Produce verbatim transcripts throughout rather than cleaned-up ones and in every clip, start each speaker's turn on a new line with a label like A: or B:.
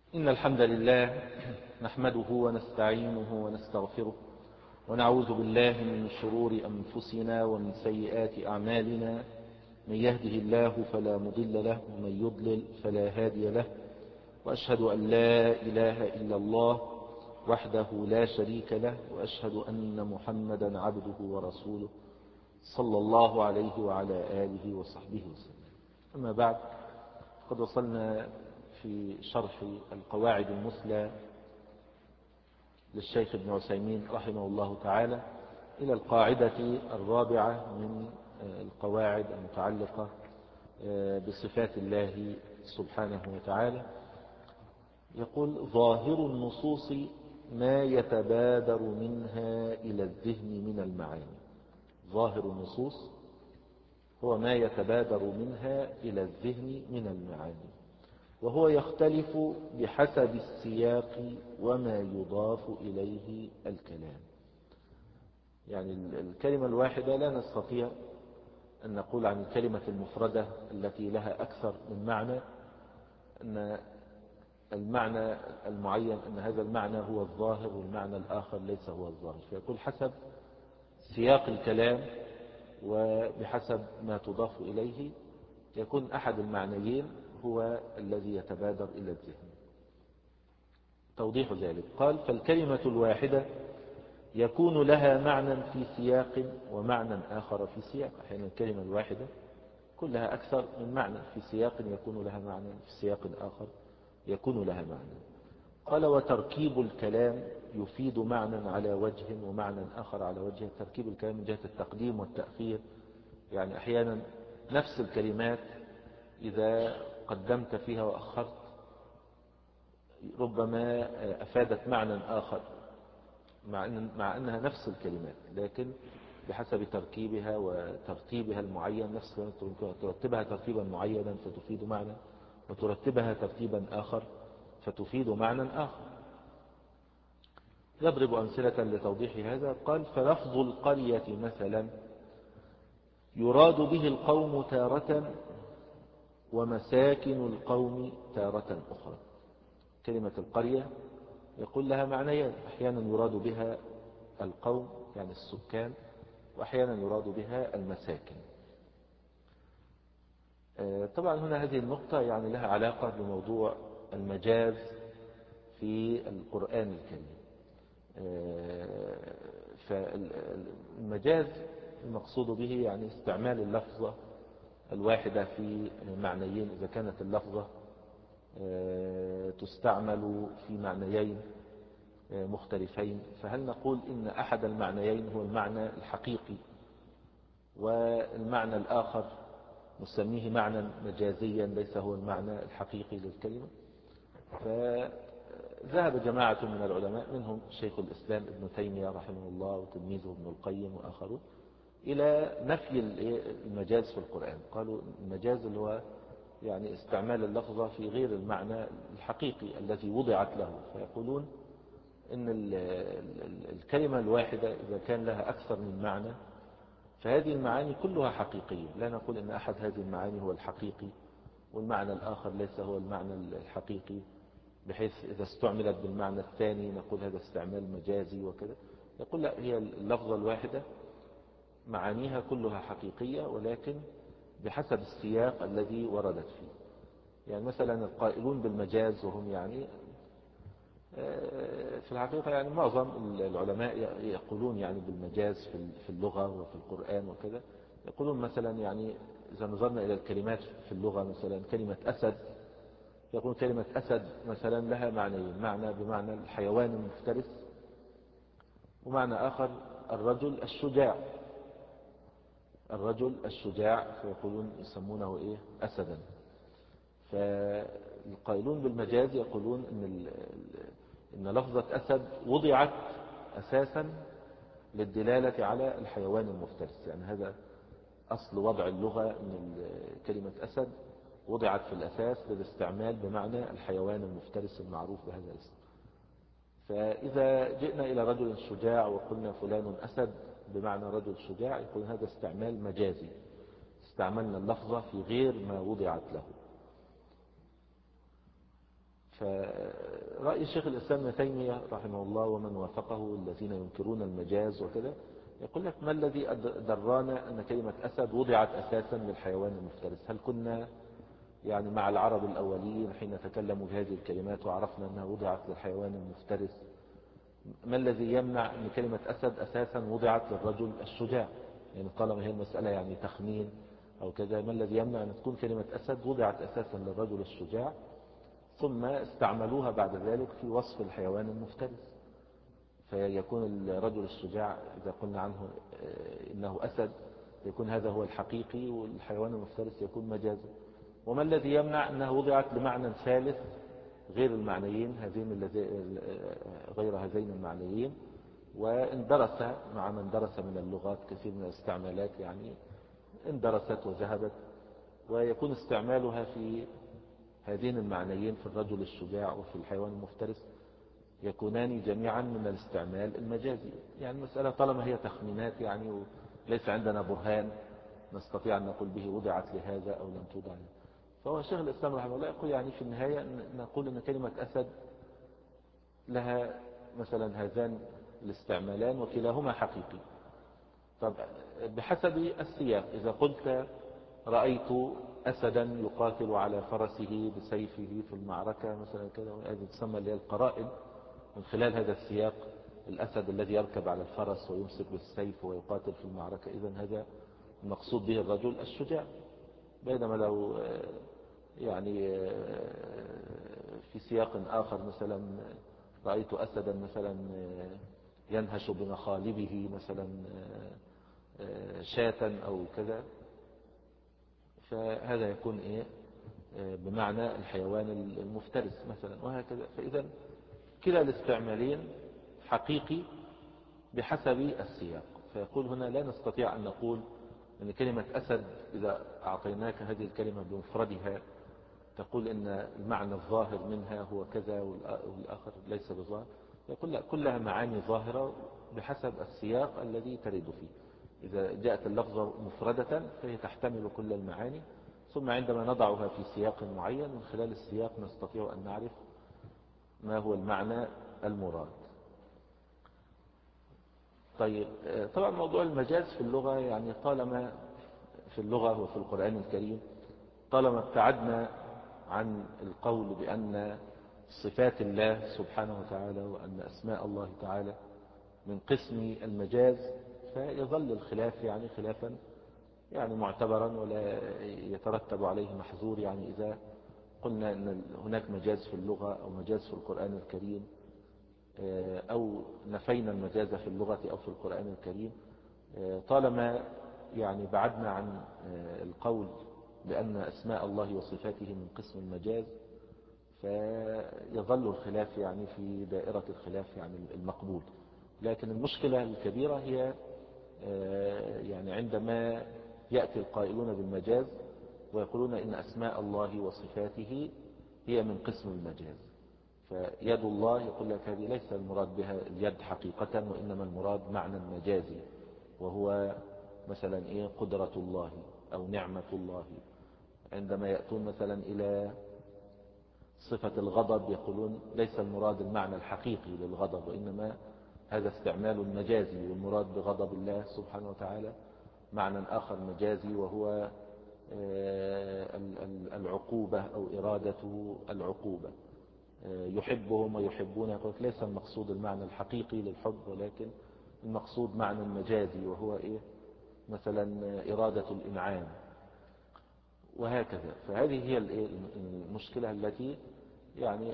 A: إن الحمد لله نحمده ونستعينه ونستغفره ونعوذ بالله من شرور أنفسنا ومن سيئات أعمالنا. من يهده الله فلا مضل له ومن يضلل فلا هادي له، وأشهد أن لا إله إلا الله وحده لا شريك له، وأشهد أن محمدا عبده ورسوله صلى الله عليه وعلى آله وصحبه وسلم. أما بعد، قد وصلنا في شرح القواعد المثلى للشيخ ابن عثيمين رحمه الله تعالى إلى القاعدة الرابعة من القواعد المتعلقة بصفات الله سبحانه وتعالى. يقول: ظاهر النصوص ما يتبادر منها إلى الذهن من المعاني. ظاهر النصوص هو ما يتبادر منها إلى الذهن من المعاني، وهو يختلف بحسب السياق وما يضاف إليه الكلام. يعني الكلمة الواحدة لا نستطيع أن نقول عن الكلمة المفردة التي لها أكثر من معنى أن المعنى المعين أن هذا المعنى هو الظاهر والمعنى الآخر ليس هو الظاهر، فيقول حسب سياق الكلام وبحسب ما تضاف إليه يكون أحد المعنيين هو الذي يتبادر إلى الذهن. توضيح ذلك قال: فالكلمة الواحدة يكون لها معنى في سياق ومعنى آخر في سياق. أحيانا الكلمة الواحدة كلها أكثر من معنى، في سياق يكون لها معنى، في سياق آخر يكون لها معنى. قال: وتركيب الكلام يفيد معنى على وجه ومعنى آخر على وجه. تركيب الكلام من جهة التقديم والتأخير، يعني أحيانا نفس الكلمات إذا قدمت فيها وأخرت ربما أفادت معنى آخر مع, إن مع أنها نفس الكلمات، لكن بحسب تركيبها وترتيبها المعين. نفس ترتبها ترتيبا معينا فتفيد معنى، وترتبها ترتيبا آخر فتفيد معنى آخر. يضرب أمثلة لتوضيح هذا. قال: فلفظ القرية مثلا يراد به القوم تارة ومساكن القوم تارة أخرى. كلمة القرية يقول لها معنيان: أحيانا يراد بها القوم يعني السكان، وأحيانا يراد بها المساكن. طبعا هنا هذه النقطة يعني لها علاقة بموضوع المجاز في القرآن الكريم. فالمجاز المقصود به يعني استعمال اللفظة الواحدة في معنيين، إذا كانت اللفظة تستعمل في معنيين مختلفين، فهل نقول إن أحد المعنيين هو المعنى الحقيقي والمعنى الآخر نسميه معنى مجازيا ليس هو المعنى الحقيقي للكلمة؟ فذهب جماعة من العلماء منهم شيخ الإسلام ابن تيمية رحمه الله وتلميذه ابن القيم وآخرون إلى نفي المجاز في القرآن. قالوا المجاز اللي هو يعني استعمال اللفظة في غير المعنى الحقيقي الذي وضعت له. فيقولون إن الكلمة الواحدة إذا كان لها أكثر من معنى فهذه المعاني كلها حقيقية. لا نقول إن أحد هذه المعاني هو الحقيقي والمعنى الآخر ليس هو المعنى الحقيقي، بحيث إذا استعملت بالمعنى الثاني نقول هذا استعمال مجازي وكذا. يقول لا، هي اللفظة الواحدة معانيها كلها حقيقية، ولكن بحسب السياق الذي وردت فيه. يعني مثلا القائلون بالمجاز وهم يعني في الحقيقة يعني معظم العلماء يقولون يعني بالمجاز في اللغة وفي القرآن وكذا. يقولون مثلا يعني إذا نظرنا إلى الكلمات في اللغة، مثلا كلمة أسد، يقول كلمة أسد مثلا لها معنيين: معنى بمعنى الحيوان المفترس، ومعنى آخر الرجل الشجاع. الرجل الشجاع فيقولون يسمونه إيه؟ أسدا. فالقائلون بالمجاز يقولون إن, إن لفظة أسد وضعت أساسا للدلالة على الحيوان المفترس. يعني هذا أصل وضع اللغة، أن كلمة أسد وضعت في الأساس للاستعمال بمعنى الحيوان المفترس المعروف بهذا الاسم. فإذا جئنا إلى رجل شجاع وقلنا فلان أسد بمعنى رجل شجاع، يكون هذا استعمال مجازي، استعملنا اللفظة في غير ما وضعت له. فرأي الشيخ الإسلام ابن تيمية رحمه الله ومن وافقه الذين ينكرون المجاز وكذا، يقول لك ما الذي درانا أن كلمة أسد وضعت أساسا للحيوان المفترس؟ هل كنا يعني مع العرب الأولين حين تكلموا بهذه الكلمات وعرفنا أنها وضعت للحيوان المفترس؟ ما الذي يمنع أن كلمة أسد أساسا وضعت للرجل الشجاع؟ يعني طالما هي المسألة يعني تخمين أو كذا، ما الذي يمنع أن تكون كلمة أسد وضعت أساسا للرجل الشجاع ثم استعملوها بعد ذلك في وصف الحيوان المفترس؟ فيكون الرجل الشجاع إذا قلنا عنه إنه أسد يكون هذا هو الحقيقي، والحيوان المفترس يكون مجازا. وما الذي يمنع أنها وضعت لمعنى ثالث غير المعنيين هذين غير هذين المعنيين، واندرس مع من درس من اللغات كثير من الاستعمالات، يعني اندرست وذهبت، ويكون استعمالها في هذين المعنيين في الرجل الشجاع وفي الحيوان المفترس يكونان جميعا من الاستعمال المجازي. يعني المسألة طالما هي تخمينات يعني وليس عندنا برهان نستطيع أن نقول به وضعت لهذا أو لم توضع له. فهو شيخ الإسلام رحمه الله يقول يعني في النهاية نقول أن كلمة أسد لها مثلا هذان الاستعمالان وكلاهما حقيقي. طب بحسب السياق، إذا قلت رأيت أسدا يقاتل على فرسه بسيفه في المعركة مثلا كذا، وهذه تسمى اللي هي القرائن من خلال هذا السياق، الأسد الذي يركب على الفرس ويمسك بالسيف ويقاتل في المعركة، إذن هذا المقصود به الرجل الشجاع. بينما لو يعني في سياق آخر مثلا رأيت أسدا مثلا ينهش بمخالبه مثلا شاة أو كذا، فهذا يكون إيه بمعنى الحيوان المفترس مثلا وهكذا. فإذا كلا الاستعمالين حقيقي بحسب السياق. فيقول هنا لا نستطيع أن نقول أن كلمة أسد إذا أعطيناك هذه الكلمة بمفردها تقول إن المعنى الظاهر منها هو كذا والآخر ليس بظاهر. يقول لا، كلها معاني ظاهرة بحسب السياق الذي ترد فيه. إذا جاءت اللفظة مفردة فهي تحتمل كل المعاني، ثم عندما نضعها في سياق معين من خلال السياق نستطيع أن نعرف ما هو المعنى المراد. طيب طبعا موضوع المجاز في اللغة يعني طالما في اللغة وفي القرآن الكريم طالما ابتعدنا عن القول بأن صفات الله سبحانه وتعالى وأن أسماء الله تعالى من قسم المجاز، فيظل الخلاف يعني خلافا يعني معتبرا ولا يترتب عليه محظور. يعني إذا قلنا أن هناك مجاز في اللغة أو مجاز في القرآن الكريم، أو نفينا المجاز في اللغة أو في القرآن الكريم، طالما يعني بعدنا عن القول بأن أسماء الله وصفاته من قسم المجاز، فيظل الخلاف يعني في دائرة الخلاف يعني المقبول. لكن المشكلة الكبيرة هي يعني عندما يأتي القائلون بالمجاز ويقولون إن أسماء الله وصفاته هي من قسم المجاز، فيد الله يقول لك هذه ليس المراد بها اليد حقيقة، وإنما المراد معنى مجازي، وهو مثلا إيه قدرة الله أو نعمة الله. عندما يأتون مثلا إلى صفة الغضب يقولون ليس المراد المعنى الحقيقي للغضب، وإنما هذا استعمال مجازي، والمراد بغضب الله سبحانه وتعالى معنى آخر مجازي، وهو العقوبة أو إرادة العقوبة. يحبهم ويحبون، يقول ليس المقصود المعنى الحقيقي للحب، ولكن المقصود معنى مجازي، وهو إيه مثلا إرادة الإنعام وهكذا. فهذه هي المشكلة التي يعني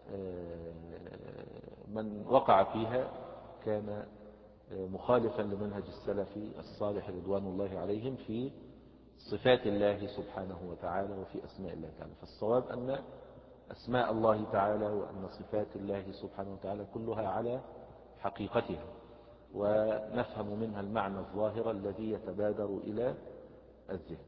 A: من وقع فيها كان مخالفا لمنهج السلف الصالح رضوان الله عليهم في صفات الله سبحانه وتعالى وفي أسماء الله تعالى. فالصواب أن أسماء الله تعالى وأن صفات الله سبحانه وتعالى كلها على حقيقتها، ونفهم منها المعنى الظاهر الذي يتبادر إلى الذهن.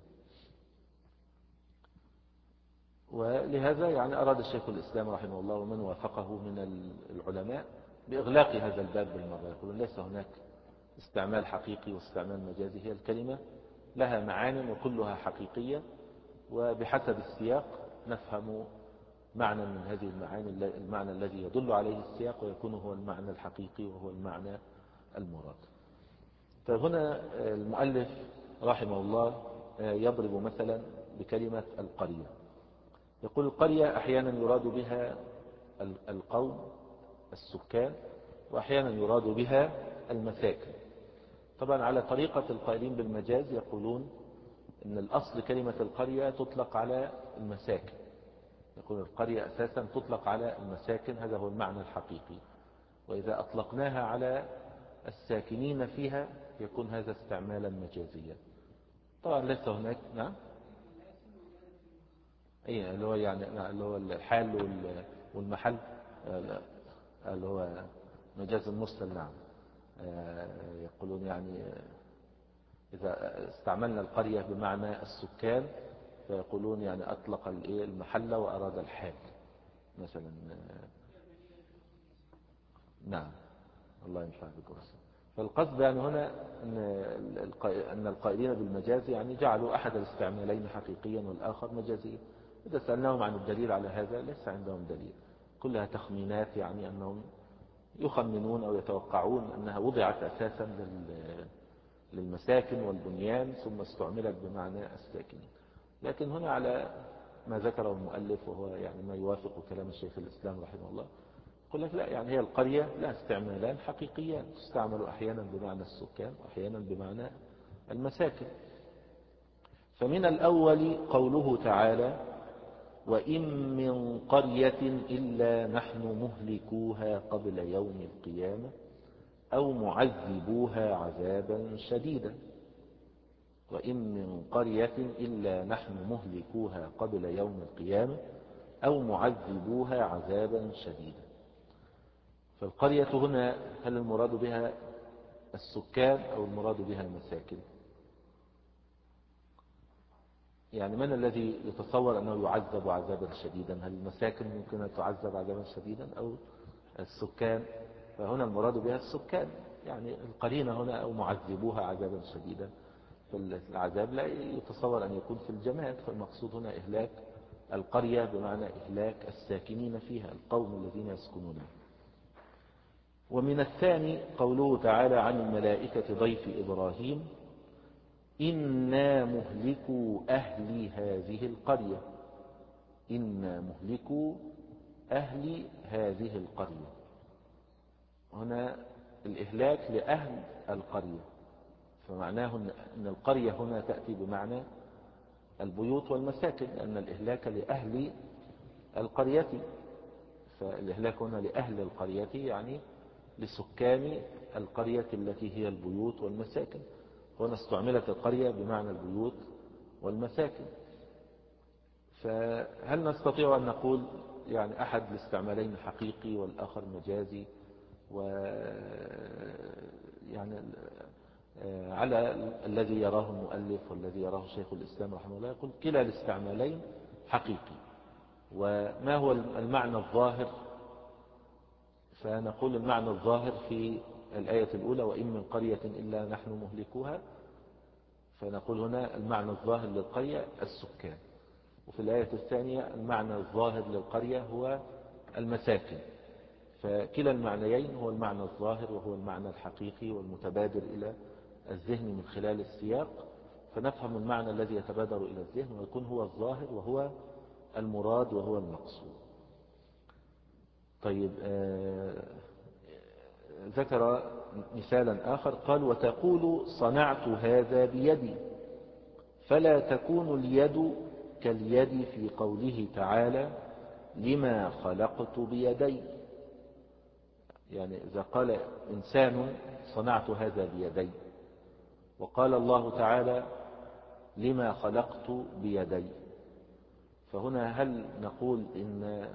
A: ولهذا يعني أراد الشيخ الإسلام رحمه الله ومن وافقه من العلماء بإغلاق هذا الباب بالمرة. يقولون ليس هناك استعمال حقيقي واستعمال مجازي، هي الكلمة لها معان وكلها حقيقية، وبحسب السياق نفهم معنى من هذه المعاني، المعنى الذي يدل عليه السياق، ويكون هو المعنى الحقيقي وهو المعنى المراد. فهنا المؤلف رحمه الله يضرب مثلا بكلمة القرية. يقول القرية أحيانا يراد بها القوم السكان، وأحيانا يراد بها المساكن. طبعا على طريقة القائلين بالمجاز يقولون إن الأصل كلمة القرية تطلق على المساكن، يقول القرية أساسا تطلق على المساكن، هذا هو المعنى الحقيقي، وإذا أطلقناها على الساكنين فيها يكون هذا استعمالا مجازيا. طبعا ليس هناك نعم ايه اللي هو يعني اللي هو الحال والمحل اللي هو مجاز المرسل. نعم يقولون يعني إذا استعملنا القرية بمعنى السكان فيقولون يعني أطلق المحل وأراد الحال مثلا. نعم الله ينفع بكرسي. فالقصد يعني هنا أن القائلين بالمجاز يعني جعلوا أحد الاستعمالين حقيقيا والآخر مجازيا. إذا سألناهم عن الدليل على هذا ليس عندهم دليل، كلها تخمينات، يعني أنهم يخمنون أو يتوقعون أنها وضعت أساسا للمساكن والبنيان ثم استعملت بمعنى الساكنين. لكن هنا على ما ذكره المؤلف وهو يعني ما يوافق كلام الشيخ الإسلام رحمه الله، يقول لك لا، يعني هي القرية لا استعمالان حقيقيان، تستعمل أحيانا بمعنى السكان وأحيانا بمعنى المساكن. فمن الأول قوله تعالى: وإن من قرية إلا نحن مهلكوها قبل يوم القيامة أو معذبوها عذابا شديدا. وإن من قرية إلا نحن مهلكوها قبل يوم القيامة أو معذبوها عذابا شديدا. فالقرية هنا هل المراد بها السكان أو المراد بها المساكن؟ يعني من الذي يتصور أنه يعذب عذابا شديدا؟ هل المساكن ممكن أن تعذب عذابا شديدا أو السكان؟ فهنا المراد بها السكان، يعني القرينة هنا أو معذبوها عذابا شديدا، فالعذاب لا يتصور أن يكون في الجماد، فالمقصود هنا إهلاك القرية بمعنى إهلاك الساكنين فيها، القوم الذين يسكنونها. ومن الثاني قوله تعالى عن الملائكة ضيف إبراهيم: إنا مهلكو أهل هذه القرية. إنا مهلكو أهل هذه القرية، هنا الإهلاك لأهل القرية، فمعناه أن القرية هنا تأتي بمعنى البيوت والمساكن، لأن الإهلاك لأهل القرية، فالإهلاك هنا لأهل القرية يعني لسكان القرية التي هي البيوت والمساكن. هنا استعملت القرية بمعنى البيوت والمساكن. فهل نستطيع أن نقول يعني أحد الاستعمالين حقيقي والآخر مجازي؟ و يعني على الذي يراه المؤلف والذي يراه شيخ الإسلام رحمه الله يقول كلا الاستعمالين حقيقي. وما هو المعنى الظاهر؟ فنقول المعنى الظاهر في الآية الأولى: وإن من قرية إلا نحن مهلكوها، فنقول هنا المعنى الظاهر للقرية السكان، وفي الآية الثانية المعنى الظاهر للقرية هو المساكن. فكلا المعنيين هو المعنى الظاهر وهو المعنى الحقيقي والمتبادر إلى الذهن من خلال السياق، فنفهم المعنى الذي يتبادر إلى الذهن ويكون هو الظاهر وهو المراد وهو المقصود. طيب آه ذكر مثالا آخر قال: وتقول صنعت هذا بيدي، فلا تكون اليد كاليد في قوله تعالى: لما خلقت بيدي. يعني إذا قال إنسان صنعت هذا بيدي، وقال الله تعالى: لما خلقت بيدي، فهنا هل نقول إن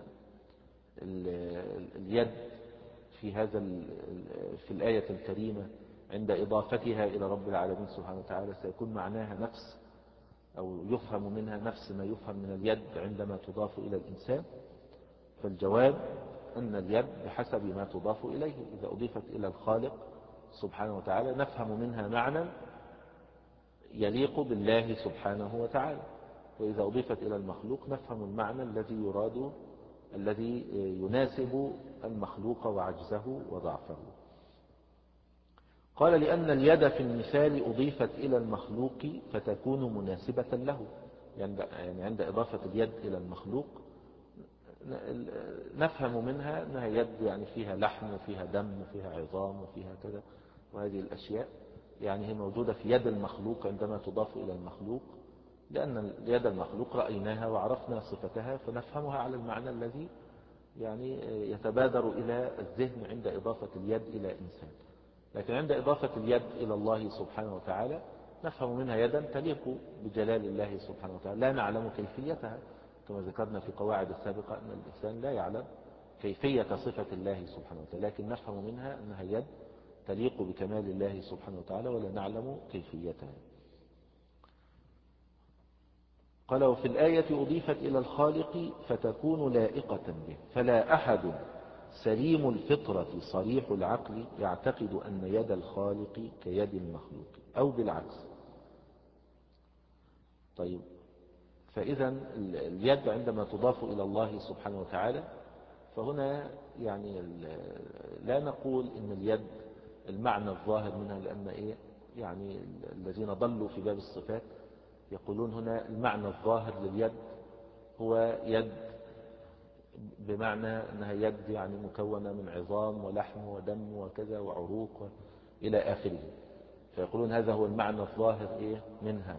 A: اليد في هذا في الآية الكريمة عند إضافتها إلى رب العالمين سبحانه وتعالى سيكون معناها نفس أو يفهم منها نفس ما يفهم من اليد عندما تضاف إلى الإنسان؟ فالجواب أن اليد بحسب ما تضاف إليه، إذا أضيفت إلى الخالق سبحانه وتعالى نفهم منها معنى يليق بالله سبحانه وتعالى، وإذا أضيفت إلى المخلوق نفهم المعنى الذي يراد الذي يناسب المخلوق وعجزه وضعفه. قال لأن اليد في المثال أضيفت إلى المخلوق فتكون مناسبة له، يعني عند إضافة اليد إلى المخلوق نفهم منها أنها يد يعني فيها لحم وفيها دم وفيها عظام وفيها كذا، وهذه الأشياء يعني هي موجودة في يد المخلوق عندما تضاف إلى المخلوق، لأن يد المخلوق رأيناها وعرفنا صفتها فنفهمها على المعنى الذي يعني يتبادر إلى الذهن عند إضافة اليد إلى إنسان. لكن عند إضافة اليد إلى الله سبحانه وتعالى نفهم منها يدا تليق بجلال الله سبحانه وتعالى، لا نعلم كيفيتها كما ذكرنا في قواعد السابقة أن الإنسان لا يعلم كيفية صفة الله سبحانه وتعالى، لكن نفهم منها أنها يد تليق بكمال الله سبحانه وتعالى ولا نعلم كيفيتها. قال وفي الآية أضيفت إلى الخالق فتكون لائقة به، فلا أحد سليم الفطرة صريح العقل يعتقد أن يد الخالق كيد المخلوق أو بالعكس. طيب، فإذا اليد عندما تضاف إلى الله سبحانه وتعالى فهنا يعني لا نقول إن اليد المعنى الظاهر منها، لأن إيه يعني الذين ضلوا في باب الصفات يقولون هنا المعنى الظاهر لليد هو يد بمعنى أنها يد يعني مكونة من عظام ولحم ودم وكذا وعروق إلى آخره، فيقولون هذا هو المعنى الظاهر إيه منها،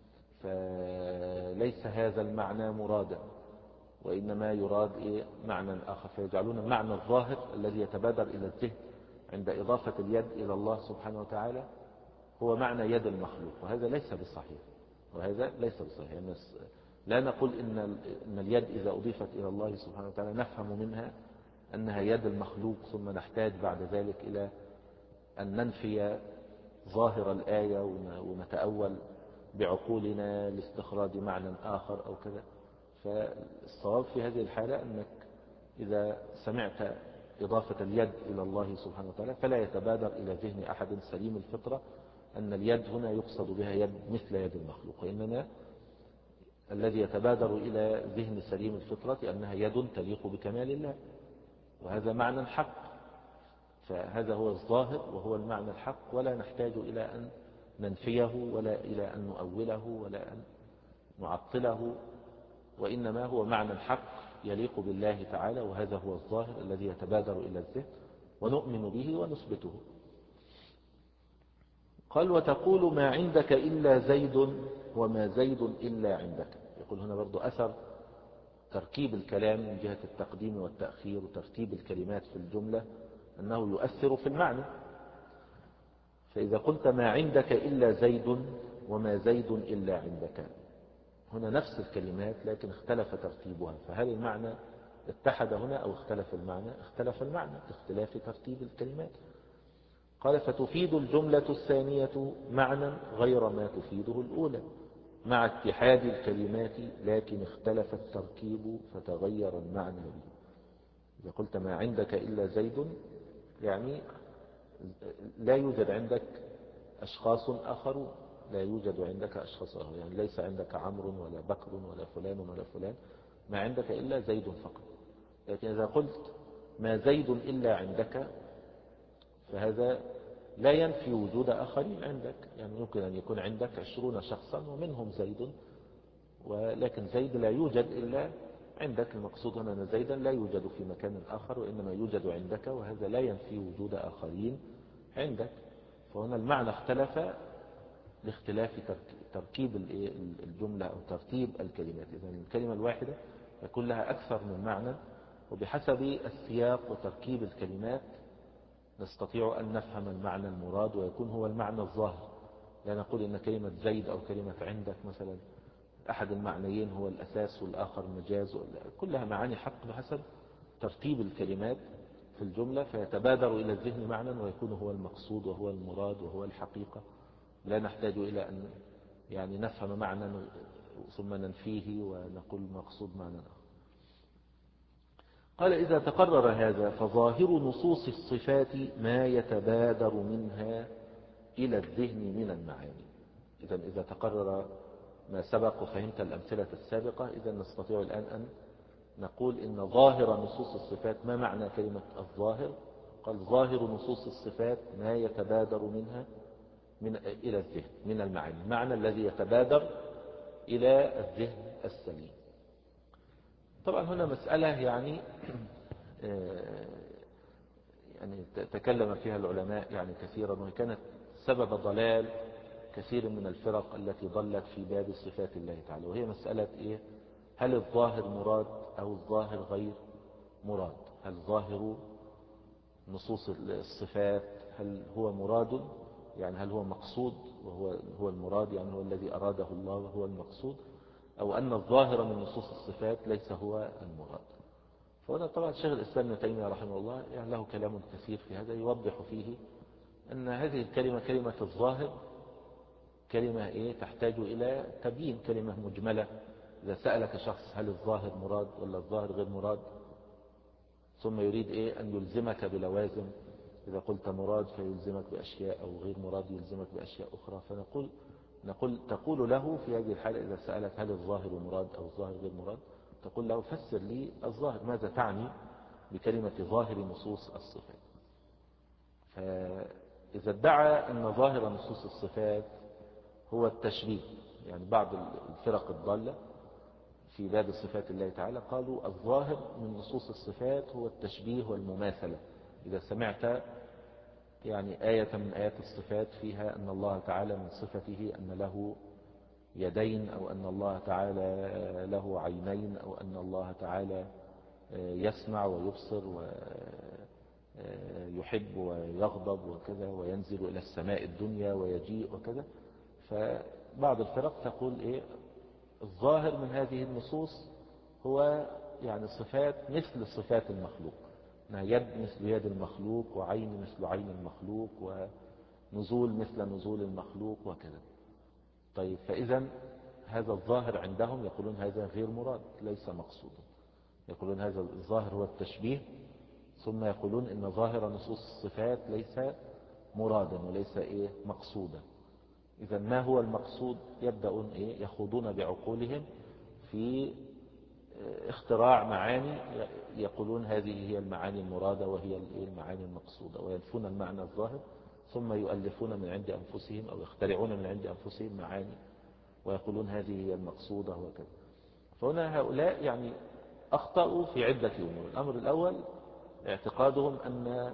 A: فليس هذا المعنى مرادا، وإنما يراد إيه معنى آخر، فيجعلون المعنى الظاهر الذي يتبادر إلى الذهن عند إضافة اليد إلى الله سبحانه وتعالى هو معنى يد المخلوق، وهذا ليس بالصحيح، وهذا ليس بالصحيح. يعني لا نقول إن إن اليد إذا أضيفت إلى الله سبحانه وتعالى نفهم منها أنها يد المخلوق، ثم نحتاج بعد ذلك إلى أن ننفي ظاهر الآية ونتأول بعقولنا لاستخراج معنى آخر أو كذا. فالصواب في هذه الحالة أنك إذا سمعت إضافة اليد إلى الله سبحانه وتعالى فلا يتبادر إلى ذهن أحد سليم الفطرة أن اليد هنا يقصد بها يد مثل يد المخلوق، وإنما الذي يتبادر إلى ذهن سليم الفطرة أنها يد تليق بكمال الله، وهذا معنى حق، فهذا هو الظاهر وهو المعنى الحق، ولا نحتاج إلى أن ننفيه ولا إلى أن نؤوله ولا أن نعطله، وإنما هو معنى حق يليق بالله تعالى، وهذا هو الظاهر الذي يتبادر إلى الذهن ونؤمن به ونثبته. قال وتقول ما عندك إلا زيد وما زيد إلا عندك. يقول هنا برضو أثر تركيب الكلام من جهة التقديم والتأخير وترتيب الكلمات في الجملة أنه يؤثر في المعنى. فإذا قلت ما عندك إلا زيد وما زيد إلا عندك، هنا نفس الكلمات لكن اختلف ترتيبها، فهل المعنى اتحد هنا أو اختلف المعنى؟ اختلف المعنى باختلاف ترتيب الكلمات. قال فتفيد الجملة الثانية معنى غير ما تفيده الأولى مع اتحاد الكلمات، لكن اختلف التركيب فتغير المعنى به. إذا قلت ما عندك إلا زيد يعني لا يوجد عندك أشخاص آخرون، لا يوجد عندك أشخاص آخرون، يعني ليس عندك عمرو ولا بكر ولا فلان ولا فلان، ما عندك إلا زيد فقط. لكن إذا قلت ما زيد إلا عندك فهذا لا ينفي وجود آخرين عندك، يعني يمكن أن يكون عندك عشرون شخصا ومنهم زيد، ولكن زيد لا يوجد إلا عندك. المقصود هنا أن زيدا لا يوجد في مكان آخر وإنما يوجد عندك، وهذا لا ينفي وجود آخرين عندك. فهنا المعنى اختلف لاختلاف تركيب الجملة أو ترتيب الكلمات. إذن الكلمة الواحدة يكون لها أكثر من معنى، وبحسب السياق وتركيب الكلمات نستطيع أن نفهم المعنى المراد ويكون هو المعنى الظاهر. لا نقول إن كلمة زيد أو كلمة عندك مثلا أحد المعنيين هو الأساس والآخر مجاز، كلها معاني حق بحسب ترتيب الكلمات في الجملة، فيتبادر إلى الذهن معنى ويكون هو المقصود وهو المراد وهو الحقيقة. لا نحتاج إلى أن يعني نفهم معنى ثم ننفيه ونقول مقصود معنى آخر. قال إذا تقرر هذا فظاهر نصوص الصفات ما يتبادر منها إلى الذهن من المعاني. إذا إذا تقرر ما سبق وفهمت الأمثلة السابقة، إذا نستطيع الآن أن نقول إن ظاهر نصوص الصفات. ما معنى كلمة الظاهر؟ قال ظاهر نصوص الصفات ما يتبادر منها من إلى الذهن من المعاني، المعنى الذي يتبادر إلى الذهن السليم. طبعا هنا مسألة يعني يعني تكلم فيها العلماء يعني كثيرا، وكانت سبب ضلال كثير من الفرق التي ضلت في باب صفات الله تعالى، وهي مسألة إيه؟ هل الظاهر مراد أو الظاهر غير مراد؟ هل ظاهر نصوص الصفات هل هو مراد، يعني هل هو مقصود وهو هو المراد، يعني هو الذي أراده الله وهو المقصود، أو أن الظاهر من نصوص الصفات ليس هو المراد؟ فهنا طبعا شيخ الإسلام ابن تيمية رحمه الله يعني له كلام كثير في هذا، يوضح فيه أن هذه الكلمة كلمة الظاهر كلمة إيه تحتاج إلى تبيين، كلمة مجملة. إذا سألك شخص هل الظاهر مراد ولا الظاهر غير مراد، ثم يريد إيه أن يلزمك بلوازم، إذا قلت مراد فيلزمك بأشياء، أو غير مراد يلزمك بأشياء أخرى. فنقول نقول تقول له في هذه الحالة إذا سألك هل الظاهر مراد أو الظاهر غير مراد، تقول له فسر لي الظاهر، ماذا تعني بكلمة ظاهر نصوص الصفات؟ فإذا ادعى أن ظاهر نصوص الصفات هو التشبيه، يعني بعض الفرق الضالة في باب صفات الله تعالى قالوا الظاهر من نصوص الصفات هو التشبيه والمماثلة. إذا سمعت يعني آية من آيات الصفات فيها أن الله تعالى من صفته أن له يدين، أو أن الله تعالى له عينين، أو أن الله تعالى يسمع ويبصر ويحب ويغضب وكذا، وينزل إلى السماء الدنيا ويجيء وكذا، فبعض الفرق تقول إيه الظاهر من هذه النصوص هو يعني صفات مثل صفات المخلوق، يد مثل يد المخلوق، وعين مثل عين المخلوق، ونزول مثل نزول المخلوق وكذا. طيب فإذا هذا الظاهر عندهم يقولون هذا غير مراد، ليس مقصودا. يقولون هذا الظاهر هو التشبيه، ثم يقولون إن ظاهر نصوص الصفات ليس مرادا وليس إيه مقصودا. إذا ما هو المقصود؟ يبدأون إيه يخوضون بعقولهم في اختراع معاني، يقولون هذه هي المعاني المرادة وهي المعاني المقصودة، وينفون المعنى الظاهر، ثم يؤلفون من عند أنفسهم أو يخترعون من عند أنفسهم معاني ويقولون هذه هي المقصودة وكذا. فهنا هؤلاء يعني أخطأوا في عدة أمور. الأمر الأول اعتقادهم أن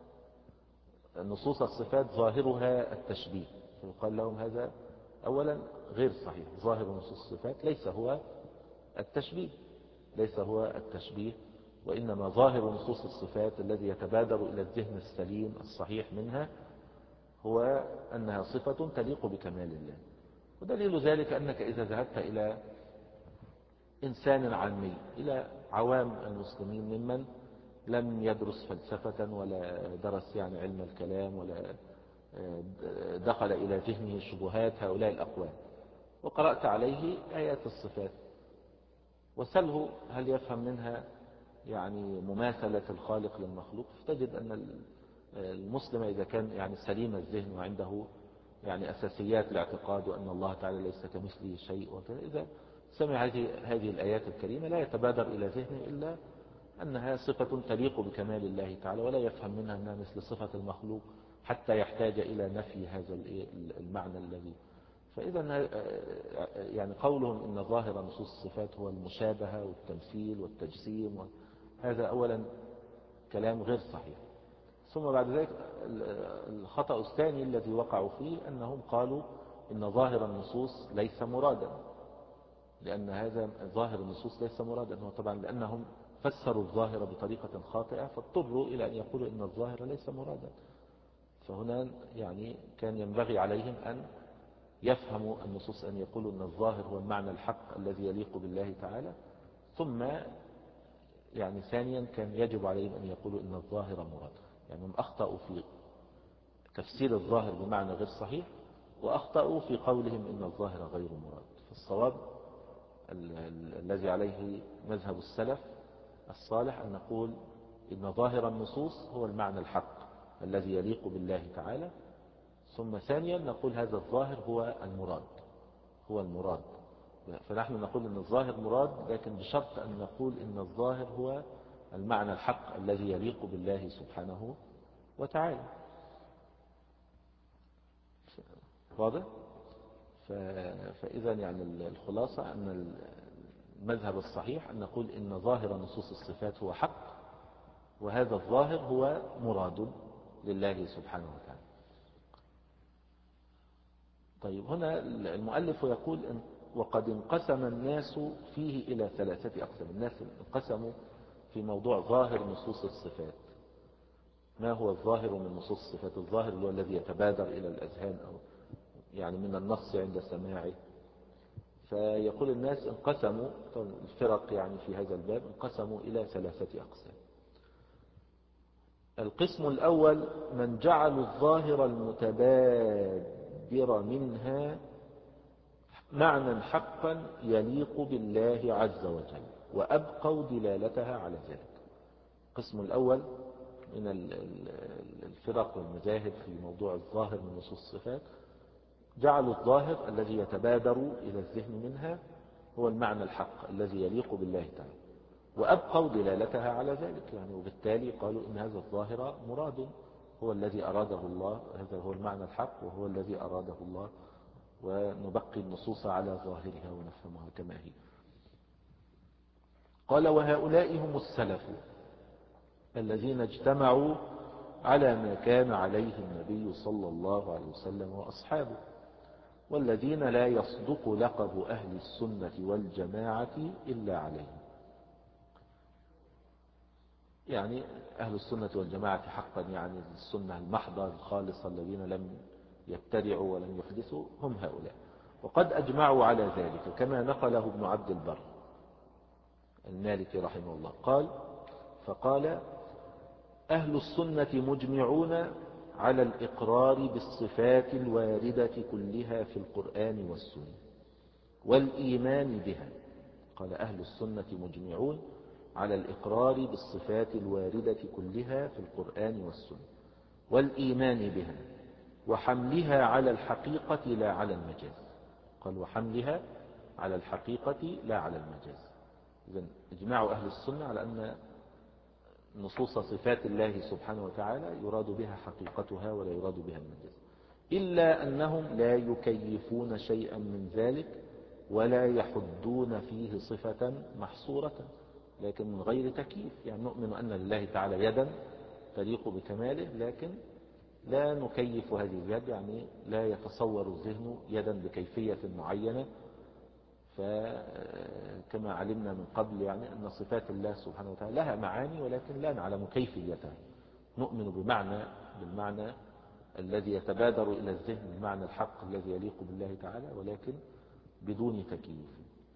A: نصوص الصفات ظاهرها التشبيه، فيقال لهم هذا أولا غير صحيح. ظاهر نصوص الصفات ليس هو التشبيه، ليس هو التشبيه، وإنما ظاهر نصوص الصفات الذي يتبادر إلى الذهن السليم الصحيح منها هو أنها صفة تليق بكمال الله. ودليل ذلك أنك إذا ذهبت إلى إنسان عامي، إلى عوام المسلمين ممن لم يدرس فلسفة ولا درس يعني علم الكلام ولا دخل إلى ذهنه شبهات هؤلاء الأقوال، وقرأت عليه آيات الصفات، وسله هل يفهم منها يعني مماثلة الخالق للمخلوق، فتجد أن المسلم إذا كان يعني سليم الذهن وعنده يعني أساسيات الاعتقاد وأن الله تعالى ليس كمثله شيء وكذا، إذا سمع هذه هذه الآيات الكريمة لا يتبادر إلى ذهنه إلا أنها صفة تليق بكمال الله تعالى، ولا يفهم منها أنها مثل صفة المخلوق حتى يحتاج إلى نفي هذا المعنى الذي. فإذا يعني قولهم إن ظاهر نصوص الصفات هو المشابهة والتمثيل والتجسيم، هذا أولا كلام غير صحيح. ثم بعد ذلك الخطأ الثاني الذي وقعوا فيه أنهم قالوا إن ظاهر النصوص ليس مرادا، لأن هذا ظاهر النصوص ليس مرادا، هو طبعا لأنهم فسروا الظاهر بطريقة خاطئة فاضطروا إلى أن يقولوا إن الظاهر ليس مرادا. فهنا يعني كان ينبغي عليهم أن يفهموا النصوص، أن يقولوا أن الظاهر هو المعنى الحق الذي يليق بالله تعالى، ثم يعني ثانيا كان يجب عليهم أن يقولوا أن الظاهر مراد. يعني هم أخطأوا في تفسير الظاهر بمعنى غير صحيح، وأخطأوا في قولهم إن الظاهر غير مراد. فالصواب الذي عليه مذهب السلف الصالح أن نقول إن ظاهر النصوص هو المعنى الحق الذي يليق بالله تعالى، ثم ثانيا نقول هذا الظاهر هو المراد، هو المراد فنحن نقول أن الظاهر مراد، لكن بشرط أن نقول أن الظاهر هو المعنى الحق الذي يليق بالله سبحانه وتعالى. واضح؟ فإذا يعني الخلاصة أن المذهب الصحيح أن نقول إن ظاهر نصوص الصفات هو حق، وهذا الظاهر هو مراد لله سبحانه وتعالى. طيب، هنا المؤلف يقول إن وقد انقسم الناس فيه إلى ثلاثة أقسام. الناس انقسموا في موضوع ظاهر نصوص الصفات. ما هو الظاهر من نصوص الصفات؟ الظاهر هو الذي يتبادر إلى الأذهان أو يعني من النص عند سماعه. فيقول الناس انقسموا، الفرق يعني في هذا الباب انقسموا إلى ثلاثة أقسام. القسم الأول من جعلوا الظاهر المتبادر منها معنى حقا يليق بالله عز وجل، وأبقوا دلالتها على ذلك. القسم الأول من الفرق والمذاهب في موضوع الظاهر من نصوص الصفات جعلوا الظاهر الذي يتبادر إلى الذهن منها هو المعنى الحق الذي يليق بالله تعالى، وأبقوا دلالتها على ذلك، يعني وبالتالي قالوا إن هذا الظاهر مراد هو الذي أراده الله، هذا هو المعنى الحق وهو الذي أراده الله، ونبقي النصوص على ظاهرها ونفهمها كما هي. قال وهؤلاء هم السلف الذين اجتمعوا على ما كان عليه النبي صلى الله عليه وسلم وأصحابه، والذين لا يصدق لقب أهل السنة والجماعة إلا عليهم. يعني أهل السنة والجماعة حقا يعني السنة المحضة الخالصة الذين لم يبتدعوا ولم يحدثوا هم هؤلاء، وقد أجمعوا على ذلك كما نقله ابن عبد البر المالكي رحمه الله. قال فقال أهل السنة مجمعون على الإقرار بالصفات الواردة كلها في القرآن والسنة والإيمان بها. قال أهل السنة مجمعون على الإقرار بالصفات الواردة كلها في القرآن والسنة والإيمان بها وحملها على الحقيقة لا على المجاز. قال وحملها على الحقيقة لا على المجاز. إذن اجماع أهل السنة على أن نصوص صفات الله سبحانه وتعالى يراد بها حقيقتها ولا يراد بها المجاز، إلا أنهم لا يكيفون شيئا من ذلك ولا يحدون فيه صفة محصورة، لكن من غير تكييف. يعني نؤمن أن لله تعالى يدا تليق بكماله، لكن لا نكيف هذه اليد، يعني لا يتصور الذهن يدا بكيفية معينة. فكما علمنا من قبل يعني أن صفات الله سبحانه وتعالى لها معاني ولكن لا نعلم كيفيتها. نؤمن بمعنى بالمعنى الذي يتبادر إلى الذهن، المعنى الحق الذي يليق بالله تعالى، ولكن بدون تكييف.